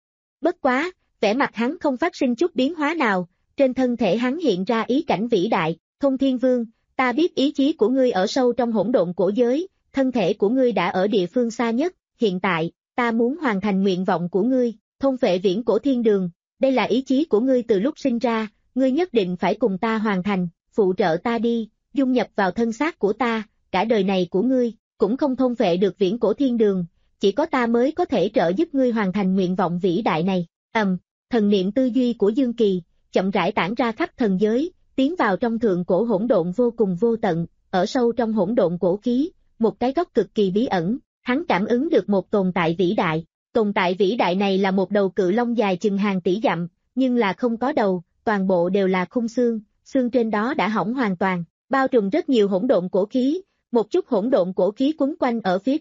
Bất quá, vẻ mặt hắn không phát sinh chút biến hóa nào, trên thân thể hắn hiện ra ý cảnh vĩ đại. Thông Thiên Vương, ta biết ý chí của ngươi ở sâu trong hỗn độn cổ giới, thân thể của ngươi đã ở địa phương xa nhất, hiện tại, ta muốn hoàn thành nguyện vọng của ngươi, thôn phệ viễn cổ thiên đường, đây là ý chí của ngươi từ lúc sinh ra, ngươi nhất định phải cùng ta hoàn thành, phụ trợ ta đi, dung nhập vào thân xác của ta, cả đời này của ngươi, cũng không thôn phệ được viễn cổ thiên đường, chỉ có ta mới có thể trợ giúp ngươi hoàn thành nguyện vọng vĩ đại này. Ầm, um, thần niệm tư duy của Dương Kỳ, chậm rãi tản ra khắp thần giới, tiến vào trong thượng cổ hỗn độn vô cùng vô tận, ở sâu trong hỗn độn cổ khí, một cái góc cực kỳ bí ẩn, hắn cảm ứng được một tồn tại vĩ đại. Tồn tại vĩ đại này là một đầu cự long dài chừng hàng tỷ dặm, nhưng là không có đầu, toàn bộ đều là khung xương, xương trên đó đã hỏng hoàn toàn, bao trùm rất nhiều hỗn độn cổ khí, một chút hỗn độn cổ khí quấn quanh ở phía trên,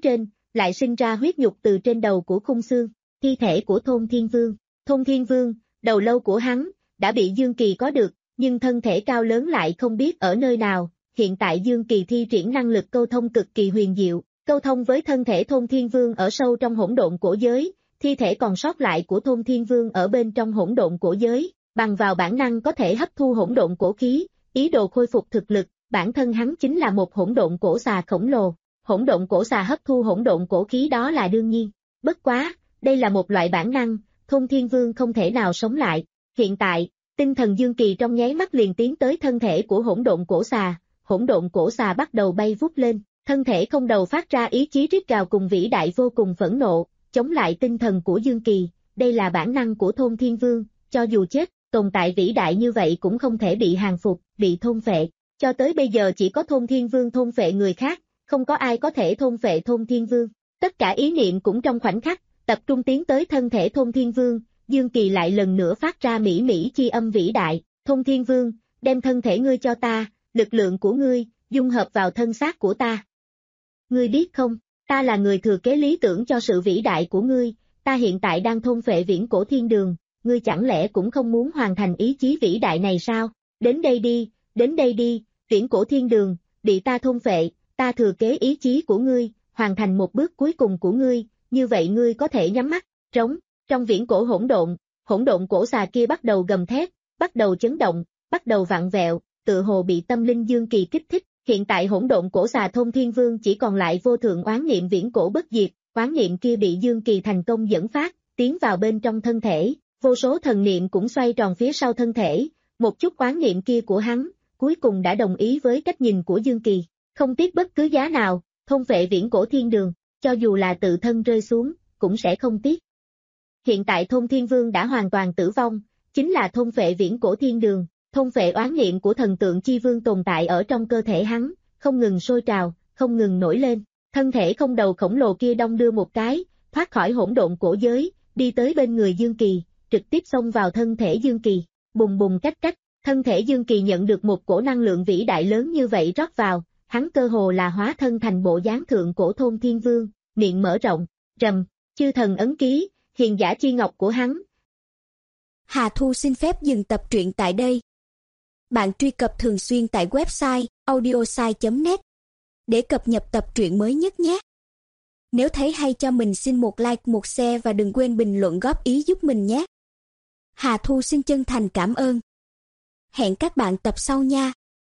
lại sinh ra huyết nhục từ trên đầu của khung xương, thi thể của Thôn Thiên Vương. Thôn Thiên Vương, đầu lâu của hắn, đã bị Dương Kỳ có được, nhưng thân thể cao lớn lại không biết ở nơi nào, hiện tại Dương Kỳ thi triển năng lực câu thông cực kỳ huyền diệu, câu thông với thân thể Thôn Thiên Vương ở sâu trong hỗn độn cổ giới, thi thể còn sót lại của Thôn Thiên Vương ở bên trong hỗn độn cổ giới, bằng vào bản năng có thể hấp thu hỗn độn cổ khí, ý đồ khôi phục thực lực, bản thân hắn chính là một hỗn độn cổ xà khổng lồ, hỗn độn cổ xà hấp thu hỗn độn cổ khí đó là đương nhiên, bất quá, đây là một loại bản năng, Thôn Thiên Vương không thể nào sống lại, hiện tại, tinh thần Dương Kỳ trong nháy mắt liền tiến tới thân thể của hỗn độn cổ xà, hỗn độn cổ xà bắt đầu bay vút lên, thân thể không đầu phát ra ý chí rít gào cùng vĩ đại vô cùng phẫn nộ, chống lại tinh thần của Dương Kỳ, đây là bản năng của Thôn Thiên Vương, cho dù chết, tồn tại vĩ đại như vậy cũng không thể bị hàng phục, bị thôn phệ, cho tới bây giờ chỉ có Thôn Thiên Vương thôn phệ người khác, không có ai có thể thôn phệ Thôn Thiên Vương, tất cả ý niệm cũng trong khoảnh khắc, tập trung tiến tới thân thể Thôn Thiên Vương, Dương Kỳ lại lần nữa phát ra mỹ mỹ chi âm vĩ đại, Thôn Thiên Vương, đem thân thể ngươi cho ta, lực lượng của ngươi, dung hợp vào thân xác của ta. Ngươi biết không, ta là người thừa kế lý tưởng cho sự vĩ đại của ngươi, ta hiện tại đang thôn phệ viễn cổ thiên đường, ngươi chẳng lẽ cũng không muốn hoàn thành ý chí vĩ đại này sao? Đến đây đi, đến đây đi, viễn cổ thiên đường, bị ta thôn phệ, ta thừa kế ý chí của ngươi, hoàn thành một bước cuối cùng của ngươi, như vậy ngươi có thể nhắm mắt, trống, trong viễn cổ hỗn độn, hỗn độn cổ xà kia bắt đầu gầm thét, bắt đầu chấn động, bắt đầu vặn vẹo, tự hồ bị tâm linh Dương Kỳ kích thích, hiện tại hỗn độn cổ xà Thôn Thiên Vương chỉ còn lại vô thượng oán niệm viễn cổ bất diệt, oán niệm kia bị Dương Kỳ thành công dẫn phát, tiến vào bên trong thân thể, vô số thần niệm cũng xoay tròn phía sau thân thể, một chút oán niệm kia của hắn, cuối cùng đã đồng ý với cách nhìn của Dương Kỳ, không tiếc bất cứ giá nào, thôn phệ viễn cổ thiên đường, cho dù là tự thân rơi xuống, cũng sẽ không tiếc. Hiện tại Thôn Thiên Vương đã hoàn toàn tử vong, chính là thôn phệ viễn cổ thiên đường, thôn phệ oán niệm của thần tượng chi vương tồn tại ở trong cơ thể hắn, không ngừng sôi trào, không ngừng nổi lên, thân thể không đầu khổng lồ kia đong đưa một cái, thoát khỏi hỗn độn cổ giới, đi tới bên người Dương Kỳ, trực tiếp xông vào thân thể Dương Kỳ, bùng bùng cách cách, thân thể Dương Kỳ nhận được một cổ năng lượng vĩ đại lớn như vậy rót vào, hắn cơ hồ là hóa thân thành bộ dáng thượng cổ Thôn Thiên Vương, miệng mở rộng, rầm, chư thần ấn ký, hiền giả chi ngọc của hắn. Hà Thu xin phép dừng tập truyện tại đây. Bạn truy cập thường xuyên tại website audiosai chấm net để cập nhật tập truyện mới nhất nhé. Nếu thấy hay cho mình xin một like, một share và đừng quên bình luận góp ý giúp mình nhé. Hà Thu xin chân thành cảm ơn. Hẹn các bạn tập sau nha.